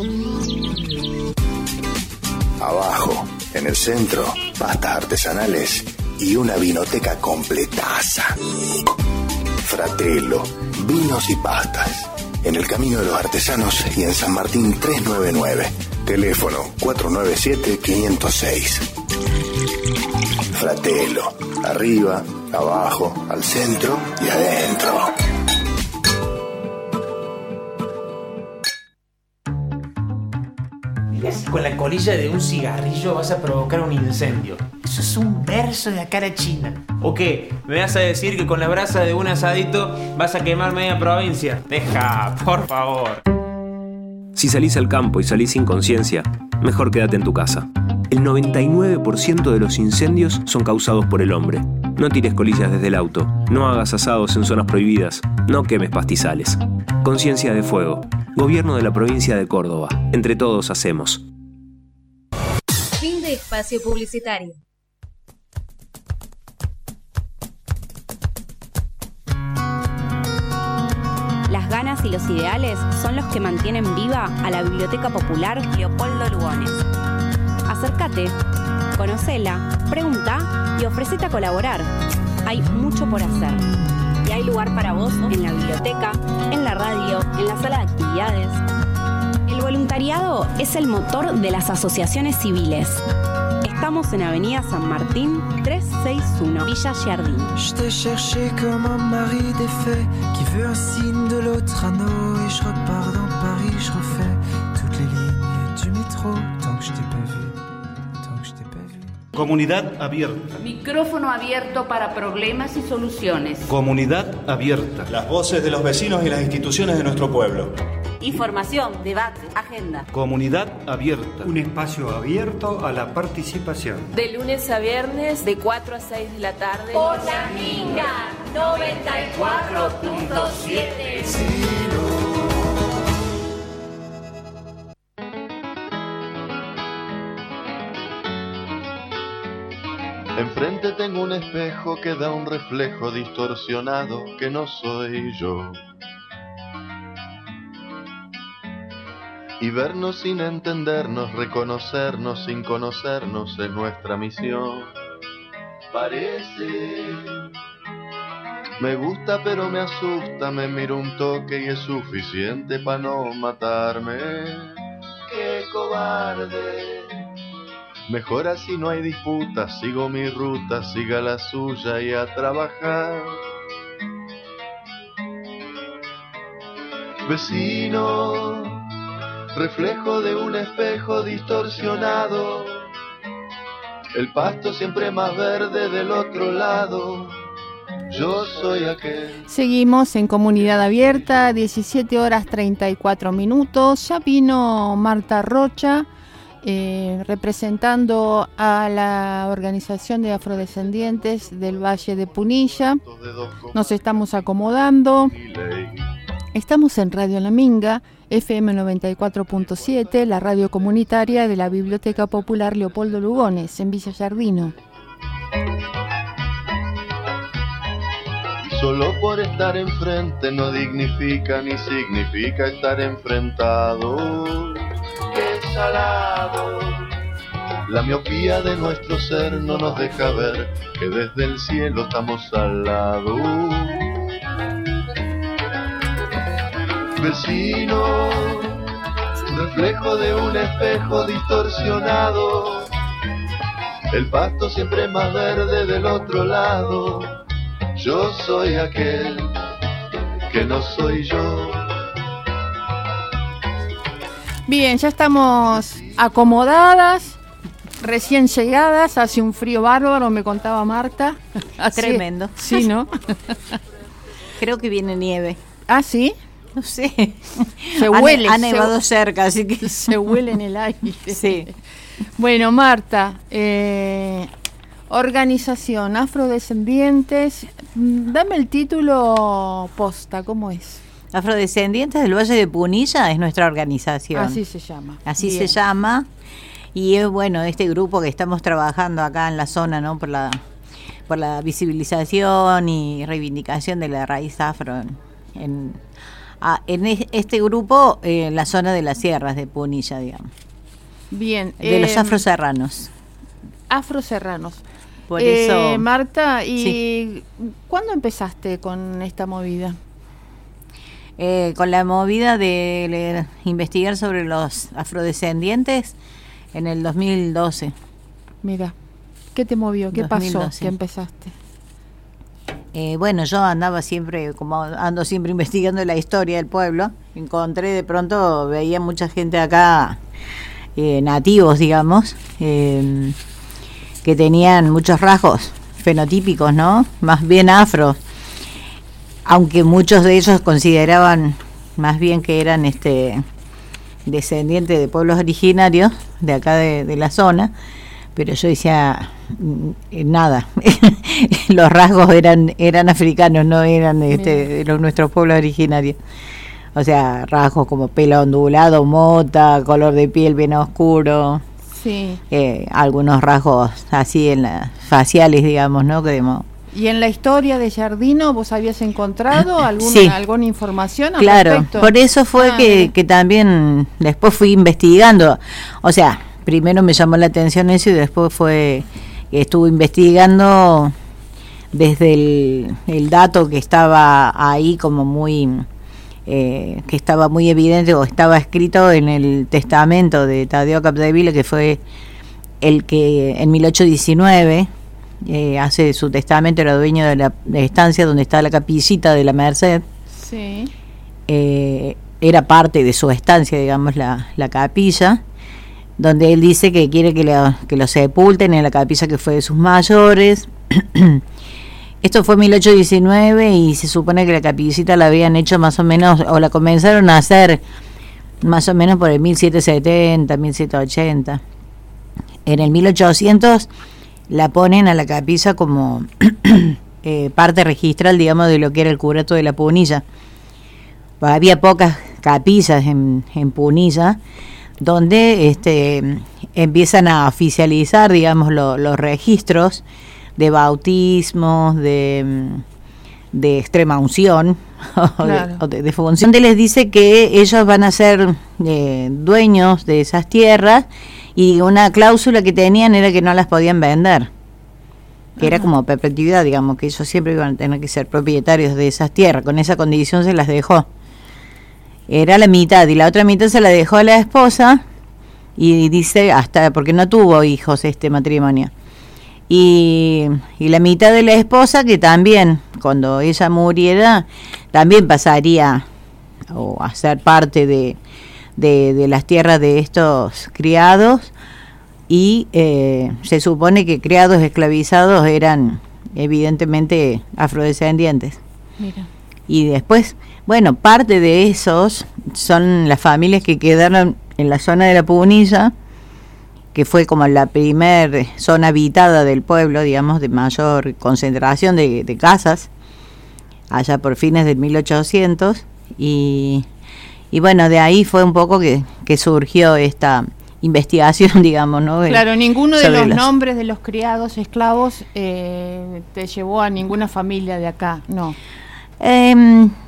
Abajo, en el centro, pastas artesanales y una vinoteca completaza. Fratello, vinos y pastas. En el Camino de los Artesanos y en San Martín trescientos noventa y nueve. Teléfono cuatro nueve siete cinco cero seis. Fratello, arriba, abajo, al centro y adentro. Mirá si con la colilla de un cigarrillo vas a provocar un incendio. Eso es un verso de la cara china. ¿O qué? ¿Me vas a decir que con la brasa de un asadito vas a quemar media provincia? Deja, por favor. Si salís al campo y salís sin conciencia, mejor quédate en tu casa. El noventa y nueve por ciento de los incendios son causados por el hombre. No tires colillas desde el auto, no hagas asados en zonas prohibidas, no quemes pastizales. Conciencia de Fuego. Gobierno de la provincia de Córdoba. Entre todos hacemos. Fin de espacio publicitario. Las ganas y los ideales son los que mantienen viva a la Biblioteca Popular Leopoldo Lugones. Acércate, conocela, pregunta y ofrecete a colaborar. Hay mucho por hacer. Y hay lugar para vos en la biblioteca, en la radio, en la sala de actividades. El voluntariado es el motor de las asociaciones civiles. Estamos en Avenida San Martín trescientos sesenta y uno, Villa Giardino. Je t'ai cherché comme un mari défait qui veut un signe de l'autre anneau et je repars dans Paris, je refais toutes les lignes du métro tant que je t'ai pas vu. Comunidad abierta. Micrófono abierto para problemas y soluciones. Comunidad abierta. Las voces de los vecinos y las instituciones de nuestro pueblo. Información, debate, agenda. Comunidad abierta. Un espacio abierto a la participación. De lunes a viernes, de cuatro a seis de la tarde. Por la Minga noventa y cuatro punto siete. Enfrente tengo un espejo que da un reflejo distorsionado que no soy yo. Y vernos sin entendernos, reconocernos sin conocernos es nuestra misión. Parece Me gusta pero me asusta, me miro un toque y es suficiente para no matarme. ¡Qué cobarde! Mejor así no hay disputa, sigo mi ruta, siga la suya y a trabajar. Vecino, reflejo de un espejo distorsionado, el pasto siempre más verde del otro lado. Yo soy aquel. Seguimos en Comunidad Abierta, diecisiete horas treinta y cuatro minutos. Ya vino Marta Rocha, eh, representando a la organización de afrodescendientes del Valle de Punilla. Nos estamos acomodando. Estamos en Radio La Minga, F M noventa y cuatro punto siete, la radio comunitaria de la Biblioteca Popular Leopoldo Lugones, en Villa Giardino. Solo por estar enfrente no dignifica ni significa estar enfrentado. ¡Qué salado! La miopía de nuestro ser no nos deja ver que desde el cielo estamos al lado. Vecino, reflejo de un espejo distorsionado, el pasto siempre más verde del otro lado. Yo soy aquel que no soy yo. Bien, ya estamos acomodadas, recién llegadas, hace un frío bárbaro, me contaba Marta. Así, tremendo. Sí, ¿no? Creo que viene nieve. ¿Ah, sí? No sé. Se huele. Ha nevado cerca, así que... Se huele en el aire. Sí. Bueno, Marta, eh... Organización Afrodescendientes, dame el título posta, ¿cómo es? Afrodescendientes del Valle de Punilla es nuestra organización. Así se llama. Así Bien. se llama. Y es bueno, este grupo que estamos trabajando acá en la zona, ¿no? Por la por la visibilización y reivindicación de la raíz afro en, en, a, en este grupo, en eh, la zona de las sierras de Punilla, digamos. Bien. De eh, los afroserranos. Afroserranos. Por eh, eso, Marta, ¿y sí. cuándo empezaste con esta movida? Eh, con la movida de, de investigar sobre los afrodescendientes en el dos mil doce. Mira, ¿qué te movió? ¿Qué dos mil doce. pasó que empezaste? Eh, bueno, yo andaba siempre, como ando siempre investigando la historia del pueblo, encontré de pronto, veía mucha gente acá, eh, nativos, digamos, eh, que tenían muchos rasgos fenotípicos, ¿no? Más bien afro, aunque muchos de ellos consideraban más bien que eran este descendientes de pueblos originarios de acá de, de la zona, pero yo decía nada, los rasgos eran eran africanos, no eran este, de los nuestros pueblos originarios. O sea, rasgos como pelo ondulado, mota, color de piel bien oscuro. Sí. Eh, algunos rasgos así en las faciales, digamos, ¿no? Que ¿Y en la historia de Giardino vos habías encontrado alguna, sí. alguna información al Claro, respecto? Por eso fue ah, que, que también después fui investigando. O sea, primero me llamó la atención eso y después fue estuve investigando desde el, el dato que estaba ahí como muy... Eh, que estaba muy evidente o estaba escrito en el testamento de Tadeo Capdevila, que fue el que en mil ochocientos diecinueve eh, hace su testamento, era dueño de la de estancia donde está la capillita de la Merced. Sí. Eh, era parte de su estancia, digamos, la, la capilla, donde él dice que quiere que, la, que lo sepulten en la capilla que fue de sus mayores. Esto fue en mil ochocientos diecinueve y se supone que la capillita la habían hecho más o menos, o la comenzaron a hacer más o menos por el mil setecientos setenta, mil setecientos ochenta. En el mil ochocientos la ponen a la capilla como eh, parte registral, digamos, de lo que era el curato de la Punilla. Pues había pocas capillas en, en Punilla donde este, empiezan a oficializar, digamos, lo, los registros de bautismos, de, de extrema unción, claro. o de, de función, donde les dice que ellos van a ser eh, dueños de esas tierras y una cláusula que tenían era que no las podían vender. que Ajá. era como perpetuidad, digamos, que ellos siempre iban a tener que ser propietarios de esas tierras, con esa condición se las dejó. Era la mitad, y la otra mitad se la dejó a la esposa, y dice, hasta, porque no tuvo hijos este matrimonio. Y, y la mitad de la esposa, que también, cuando ella muriera, también pasaría o a ser parte de, de, de las tierras de estos criados, y eh, se supone que criados esclavizados eran evidentemente afrodescendientes. Mira. Y después, bueno, parte de esos son las familias que quedaron en la zona de la Punilla, que fue como la primer zona habitada del pueblo, digamos, de mayor concentración de, de casas, allá por fines del mil ochocientos, y, y bueno, de ahí fue un poco que, que surgió esta investigación, digamos, ¿no? Claro, ninguno de los, los nombres de los criados esclavos eh, te llevó a ninguna familia de acá, ¿no? Eh,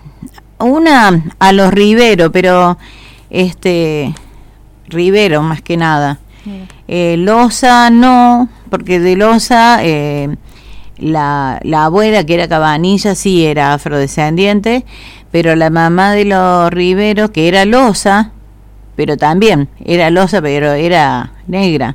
una a los Rivero, pero este Rivero más que nada. Eh, Loza no, porque de Loza eh, la, la abuela, que era Cabanilla, sí era afrodescendiente, pero la mamá de los Riveros, que era Loza, pero también era Loza, pero era negra,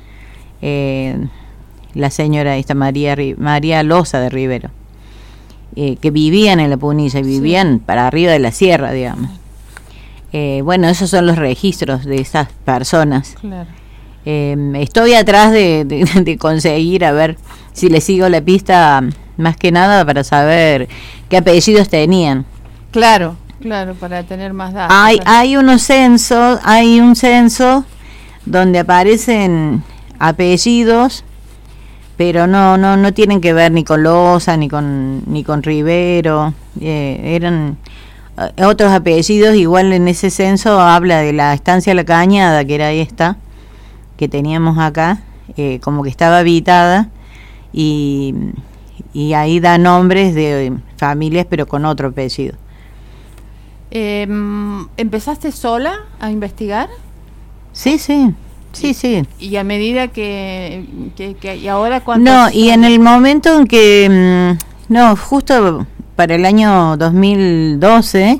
eh, la señora esta María María Loza de Rivero, eh, que vivían en la Punilla, vivían sí. para arriba de la sierra, digamos. Eh, bueno, esos son los registros de esas personas. Claro. Eh, estoy atrás de, de, de conseguir, a ver si le sigo la pista, más que nada para saber qué apellidos tenían. Claro, claro, para tener más datos. Hay, hay unos censos, hay un censo donde aparecen apellidos, pero no, no, no tienen que ver ni con Loza ni con ni con Rivero. Eh, eran uh, otros apellidos. Igual en ese censo habla de la estancia La Cañada, que era esta que teníamos acá, eh, como que estaba habitada, y, y ahí da nombres de familias, pero con otro apellido. Eh, ¿Empezaste sola a investigar? Sí, sí, sí, sí. Y a medida que, que, que y ahora cuánto. No, y en el momento en que, no, justo para el año dos mil doce,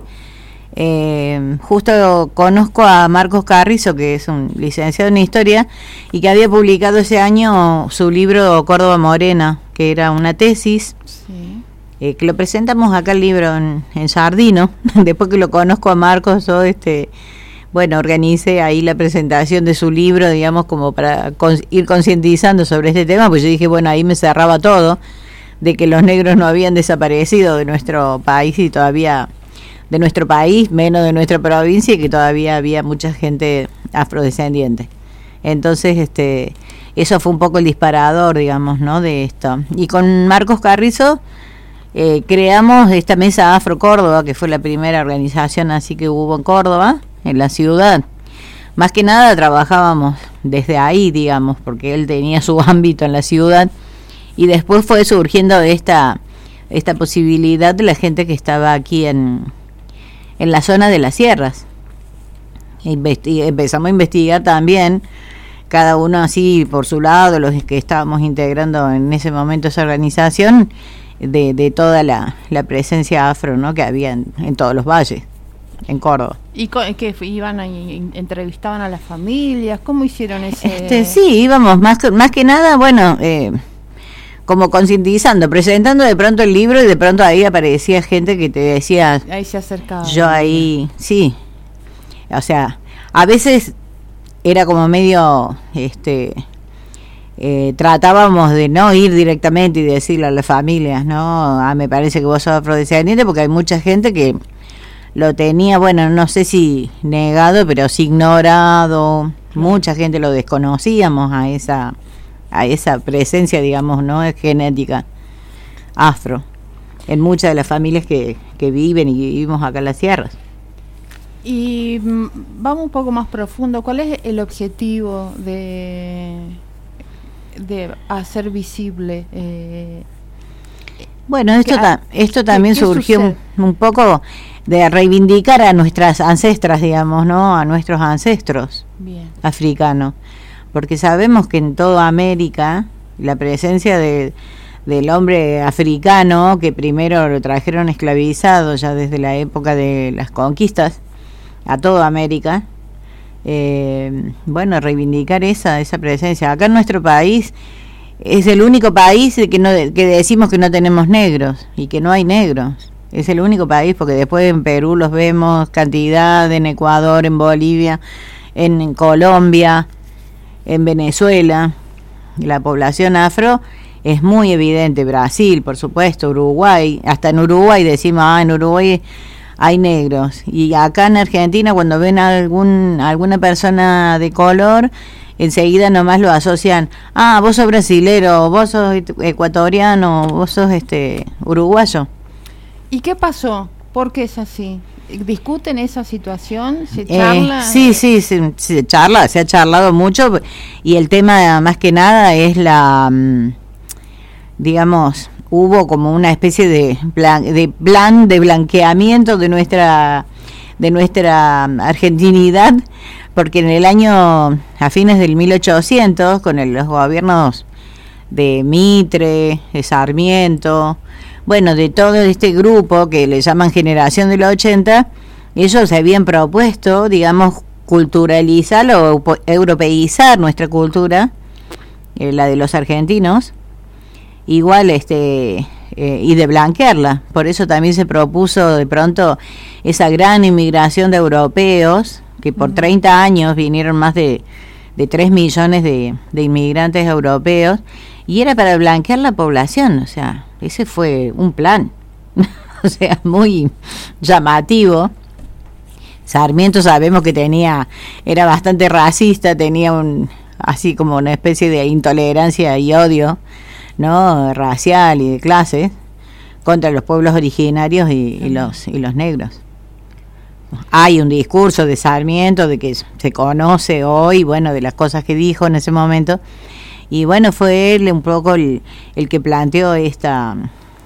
Eh, justo conozco a Marcos Carrizo, que es un licenciado en historia y que había publicado ese año su libro Córdoba Morena, que era una tesis, sí. eh, que lo presentamos acá el libro en, en Jardino. Después que lo conozco a Marcos, yo este bueno, organicé ahí la presentación de su libro, digamos, como para con, ir concientizando sobre este tema, pues yo dije, bueno, ahí me cerraba todo, de que los negros no habían desaparecido de nuestro país y todavía de nuestro país, menos de nuestra provincia, y que todavía había mucha gente afrodescendiente. Entonces, este, eso fue un poco el disparador, digamos, ¿no?, de esto. Y con Marcos Carrizo eh, creamos esta Mesa Afro Córdoba, que fue la primera organización así que hubo en Córdoba, en la ciudad. Más que nada trabajábamos desde ahí, digamos, porque él tenía su ámbito en la ciudad, y después fue surgiendo esta, esta posibilidad de la gente que estaba aquí en en la zona de las sierras. Investi- empezamos a investigar también, cada uno así por su lado, los que estábamos integrando en ese momento esa organización, de, de toda la, la presencia afro, ¿no?, que había en, en todos los valles, en Córdoba. ¿Y qué iban y entrevistaban a las familias? ¿Cómo hicieron ese...? Este, sí, íbamos más que, más que nada, bueno, eh, como concientizando, presentando de pronto el libro, y de pronto ahí aparecía gente que te decía, ahí se acercaba. Yo ahí, sí. O sea, a veces era como medio, este, eh, tratábamos de no ir directamente y decirle a las familias, no, ah, me parece que vos sos afrodescendiente, porque hay mucha gente que lo tenía, bueno, no sé si negado, pero sí ignorado. Mucha gente lo desconocíamos a esa a esa presencia, digamos, no es genética afro en muchas de las familias que, que viven y vivimos acá en las sierras. Y mm, vamos un poco más profundo. ¿Cuál es el objetivo de de hacer visible? Eh, bueno, esto ta- esto también surgió un, un poco de reivindicar a nuestras ancestras, digamos, ¿no?, a nuestros ancestros Bien. africanos. Porque sabemos que en toda América la presencia de, del hombre africano, que primero lo trajeron esclavizado ya desde la época de las conquistas a toda América. Eh, bueno, reivindicar esa esa presencia. Acá en nuestro país es el único país que no que decimos que no tenemos negros y que no hay negros. Es el único país, porque después en Perú los vemos cantidad, en Ecuador, en Bolivia, en, en Colombia, en Venezuela. La población afro es muy evidente. Brasil, por supuesto, Uruguay, hasta en Uruguay decimos, ah, en Uruguay hay negros. Y acá en Argentina, cuando ven a algún, alguna persona de color, enseguida nomás lo asocian, ah, vos sos brasilero, vos sos ecuatoriano, vos sos este uruguayo. ¿Y qué pasó? ¿Por qué es así? ¿Discuten esa situación? ¿Se charla? Eh, sí, sí, se, se charla, se ha charlado mucho, y el tema más que nada es la, digamos, hubo como una especie de plan de, plan de blanqueamiento de nuestra de nuestra argentinidad, porque en el año, a fines del mil ochocientos, con el, los gobiernos de Mitre, de Sarmiento, bueno, de todo este grupo que le llaman generación de los ochenta, ellos se habían propuesto, digamos, culturalizar o europeizar nuestra cultura, eh, la de los argentinos, igual este eh, y de blanquearla. Por eso también se propuso de pronto esa gran inmigración de europeos, que por uh-huh. treinta años vinieron más de, de tres millones de, de inmigrantes europeos, y era para blanquear la población. O sea, ese fue un plan, o sea, muy llamativo. Sarmiento sabemos que tenía, era bastante racista, tenía un así como una especie de intolerancia y odio, ¿no?, racial y de clases contra los pueblos originarios y, y los y los negros. Hay un discurso de Sarmiento de que se conoce hoy, bueno, de las cosas que dijo en ese momento, y bueno, fue él un poco el, el que planteó esta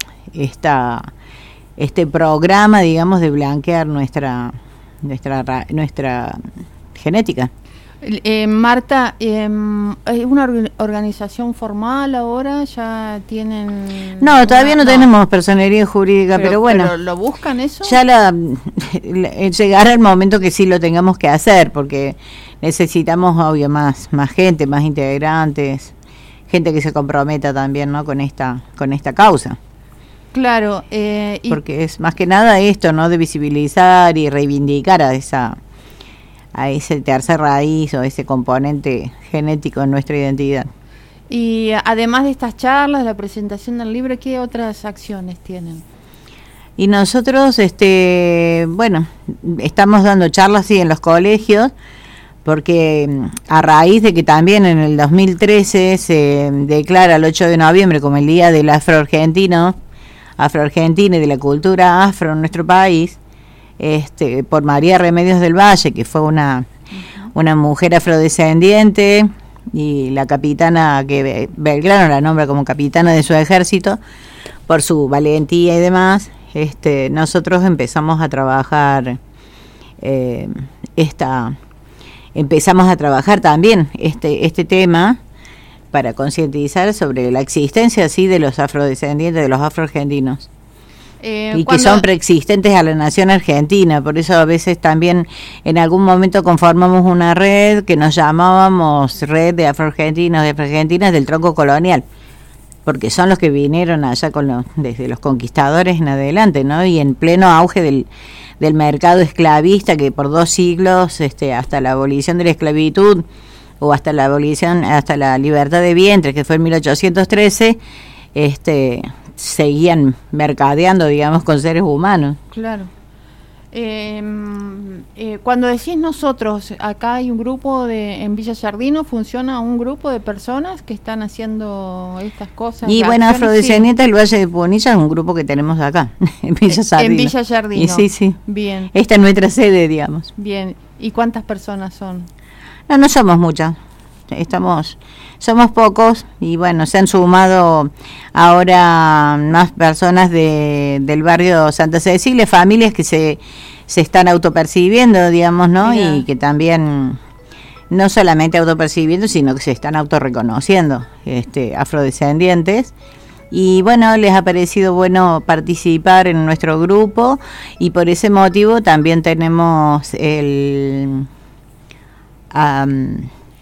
esta este programa, digamos, de blanquear nuestra nuestra nuestra genética. Eh, Marta, eh, ¿es una or- organización formal ahora? ¿Ya tienen...? No, todavía no, no tenemos personería jurídica, pero, pero bueno. ¿Pero lo buscan eso? Ya la, la, llegará el momento que sí lo tengamos que hacer, porque necesitamos, obvio, más más gente, más integrantes, gente que se comprometa también, ¿no?, con esta con esta causa. Claro. Eh, y porque es más que nada esto, ¿no?, de visibilizar y reivindicar a esa... a ese tercer raíz o ese componente genético en nuestra identidad. Y además de estas charlas, la presentación del libro, ¿qué otras acciones tienen? Y nosotros, este, bueno, estamos dando charlas, sí, en los colegios, porque a raíz de que también en el dos mil trece se declara el ocho de noviembre como el Día del Afroargentino, afroargentino y de la cultura afro en nuestro país, Este, por María Remedios del Valle, que fue una una mujer afrodescendiente, y la capitana, que Belgrano la nombra como capitana de su ejército por su valentía y demás. Este, nosotros empezamos a trabajar eh, esta empezamos a trabajar también este este tema para concientizar sobre la existencia así de los afrodescendientes, de los afroargentinos. Eh, y que son preexistentes a la nación argentina. Por eso a veces también en algún momento conformamos una red que nos llamábamos Red de Afroargentinos, de Afroargentinas del Tronco Colonial, porque son los que vinieron allá con los, desde los conquistadores en adelante, ¿no? Y en pleno auge del, del mercado esclavista, que por dos siglos, este, hasta la abolición de la esclavitud, o hasta la abolición, hasta la libertad de vientre, que fue en mil ochocientos trece, este seguían mercadeando, digamos, con seres humanos. Claro. Eh, eh, cuando decís nosotros, acá hay un grupo de en Villa Giardino, funciona un grupo de personas que están haciendo estas cosas. Y bueno, Afrodescendientes del Valle de Punilla es un grupo que tenemos acá, en Villa Giardino. En Villa Giardino. Y sí, sí. Bien. Esta es nuestra sede, digamos. Bien. ¿Y cuántas personas son? No, no somos muchas. Estamos, somos pocos, y bueno, se han sumado ahora más personas de, del barrio Santa Cecilia, familias que se, se están autopercibiendo, digamos, ¿no? Mira. Y que también, no solamente autopercibiendo, sino que se están autorreconociendo, este, afrodescendientes, Y bueno, les ha parecido bueno participar en nuestro grupo y por ese motivo también tenemos el... Um,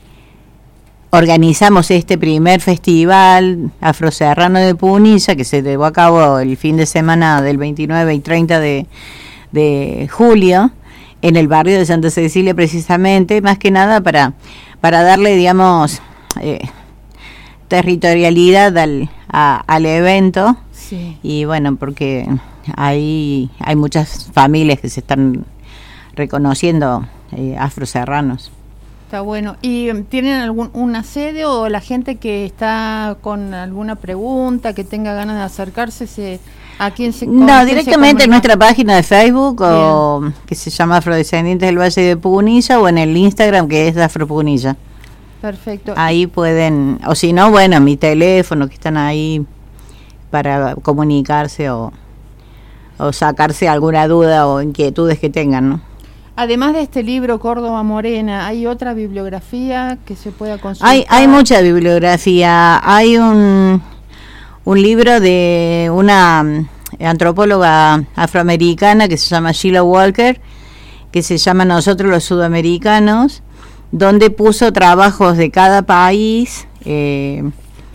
organizamos este primer festival afroserrano de Punilla que se llevó a cabo el fin de semana del veintinueve y treinta de, de julio en el barrio de Santa Cecilia, precisamente, más que nada para, para darle, digamos, eh, territorialidad al, a, al evento. Sí. Y bueno, porque hay, hay muchas familias que se están reconociendo eh, afroserranos. Está bueno. ¿Y tienen algún una sede o la gente que está con alguna pregunta, que tenga ganas de acercarse, se, a quién se No, quién directamente se en nuestra página de Facebook, Bien. o que se llama Afrodescendientes del Valle de Punilla, o en el Instagram, que es de Afropunilla. Perfecto. Ahí pueden, o si no, bueno, mi teléfono, que están ahí para comunicarse o, o sacarse alguna duda o inquietudes que tengan, ¿no? Además de este libro Córdoba Morena, ¿hay otra bibliografía que se pueda consultar? Hay, hay mucha bibliografía. Hay un, un libro de una antropóloga afroamericana que se llama Sheila Walker, que se llama Nosotros los Sudamericanos, donde puso trabajos de cada país, eh,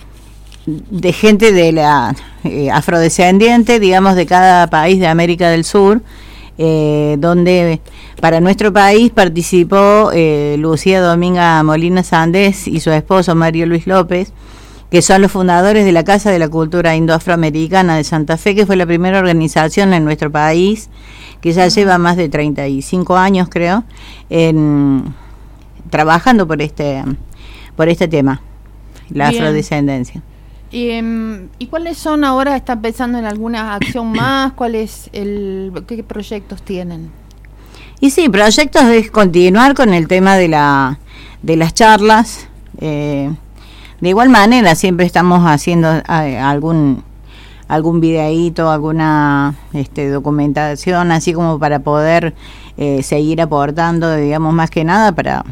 de gente de la eh, afrodescendiente, digamos, de cada país de América del Sur, eh, donde para nuestro país participó eh, Lucía Dominga Molina Sandés y su esposo Mario Luis López, que son los fundadores de la Casa de la Cultura Indo-Afroamericana de Santa Fe, que fue la primera organización en nuestro país, que ya lleva más de treinta y cinco años, creo, en, trabajando por este, por este tema, la Bien. afrodescendencia. ¿Y, um, ¿Y cuáles son ahora? ¿Están pensando en alguna acción más? ¿Cuál es el, qué proyectos tienen? Y sí, proyectos es continuar con el tema de la de las charlas. Eh, de igual manera, siempre estamos haciendo eh, algún algún videíto, alguna este, documentación, así como para poder eh, seguir aportando, digamos, más que nada para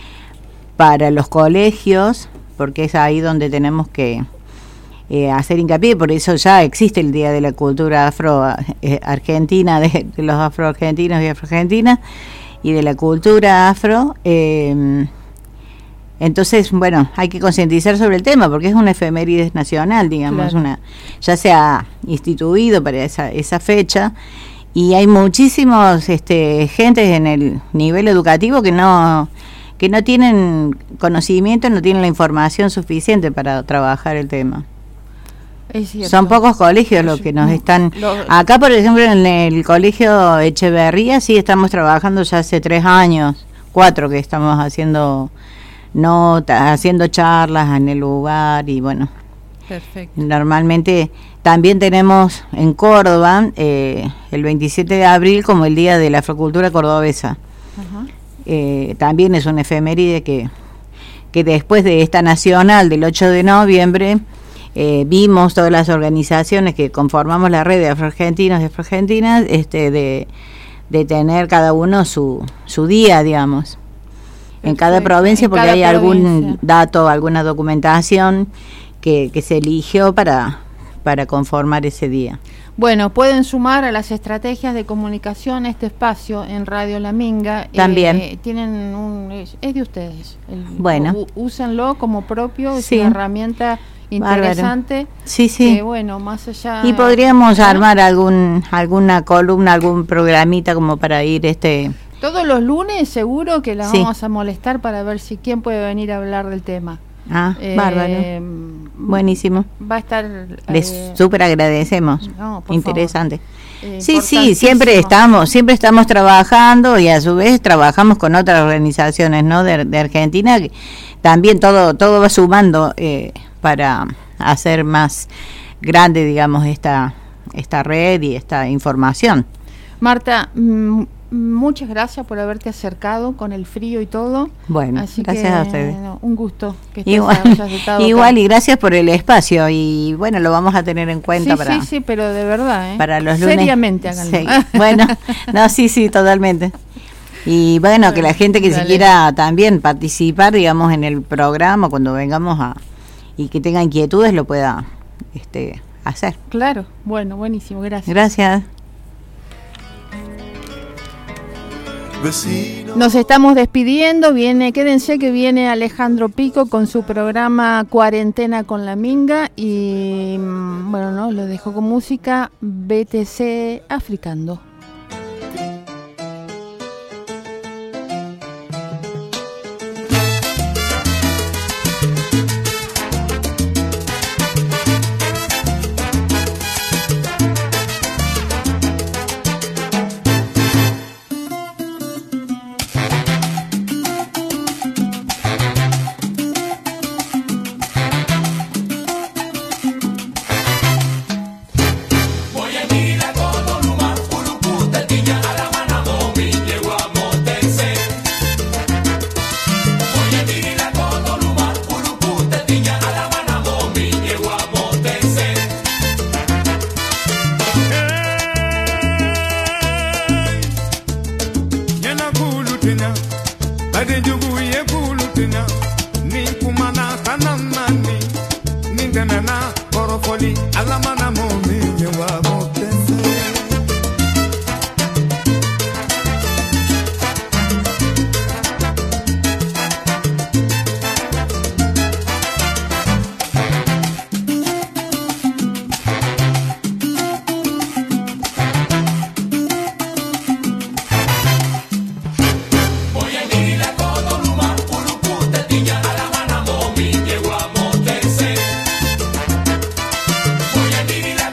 para los colegios, porque es ahí donde tenemos que Eh, hacer hincapié. Por eso ya existe el Día de la Cultura Afro eh, Argentina, de, de los afroargentinos y afroargentinas, y de la cultura afro. Eh, entonces, bueno, hay que concientizar sobre el tema, porque es una efeméride nacional, digamos, Claro. una ya se ha instituido para esa, esa fecha, y hay muchísimos este, gentes en el nivel educativo que no que no tienen conocimiento, no tienen la información suficiente para trabajar el tema. Es cierto. Son pocos colegios los que nos están... Lo- Acá, por ejemplo, en el colegio Echeverría, sí estamos trabajando ya hace tres años, cuatro que estamos haciendo notas, haciendo charlas en el lugar, y bueno, Perfecto. normalmente también tenemos en Córdoba eh, el veintisiete de abril como el Día de la Afrocultura Cordobesa. Ajá. Eh, también es una efeméride que, que después de esta nacional del ocho de noviembre, eh, vimos todas las organizaciones que conformamos la red de afroargentinos y afroargentinas, este, de, de tener cada uno su, su día, digamos, en cada provincia, En porque cada hay algún provincia. dato, alguna documentación que, que se eligió para, para conformar ese día. Bueno, pueden sumar a las estrategias de comunicación este espacio en Radio La Minga. También. Eh, tienen un, es, es de ustedes. El- Bueno. u- úsenlo como propio, es Sí. una herramienta interesante. Bárbaro. Sí, sí. Que, bueno, más allá. Y podríamos ¿no? armar algún alguna columna, algún programita como para ir este Todos los lunes seguro que la Sí. vamos a molestar para ver si quién puede venir a hablar del tema. ah, Eh, bárbaro. Buenísimo. Va a estar. Les eh, súper agradecemos. no, por Interesante. Eh, Sí, sí, importantísimo. siempre estamos, siempre estamos trabajando, y a su vez trabajamos con otras organizaciones, ¿no? De, de Argentina, que también todo todo va sumando eh, para hacer más grande, digamos, esta esta red y esta información. Marta, mm, muchas gracias por haberte acercado con el frío y todo. Bueno, Así gracias que, a ustedes. no, un gusto que estés- Igual, hayas estado igual acá. y gracias por el espacio, y bueno, lo vamos a tener en cuenta Sí, para sí, sí, pero de verdad, ¿eh? para los lunes. Seriamente háganlo. Sí. Bueno, no, sí, sí, totalmente. Y bueno, que la gente que se dale. quiera también participar, digamos, en el programa, cuando vengamos a, y que tenga inquietudes, lo pueda este hacer. Claro, bueno, buenísimo, gracias. Gracias. Nos estamos despidiendo, viene, quédense que viene Alejandro Pico con su programa Cuarentena con la Minga y bueno, no, lo dejo con música B T C Africando. Voy a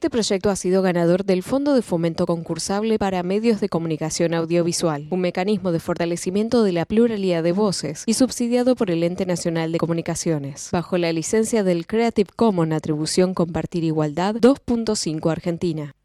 Este proyecto ha sido ganador del Fondo de Fomento Concursable para Medios de Comunicación Audiovisual, un mecanismo de fortalecimiento de la pluralidad de voces y subsidiado por el Ente Nacional de Comunicaciones, bajo la licencia del Creative Commons Atribución Compartir Igualdad dos punto cinco Argentina.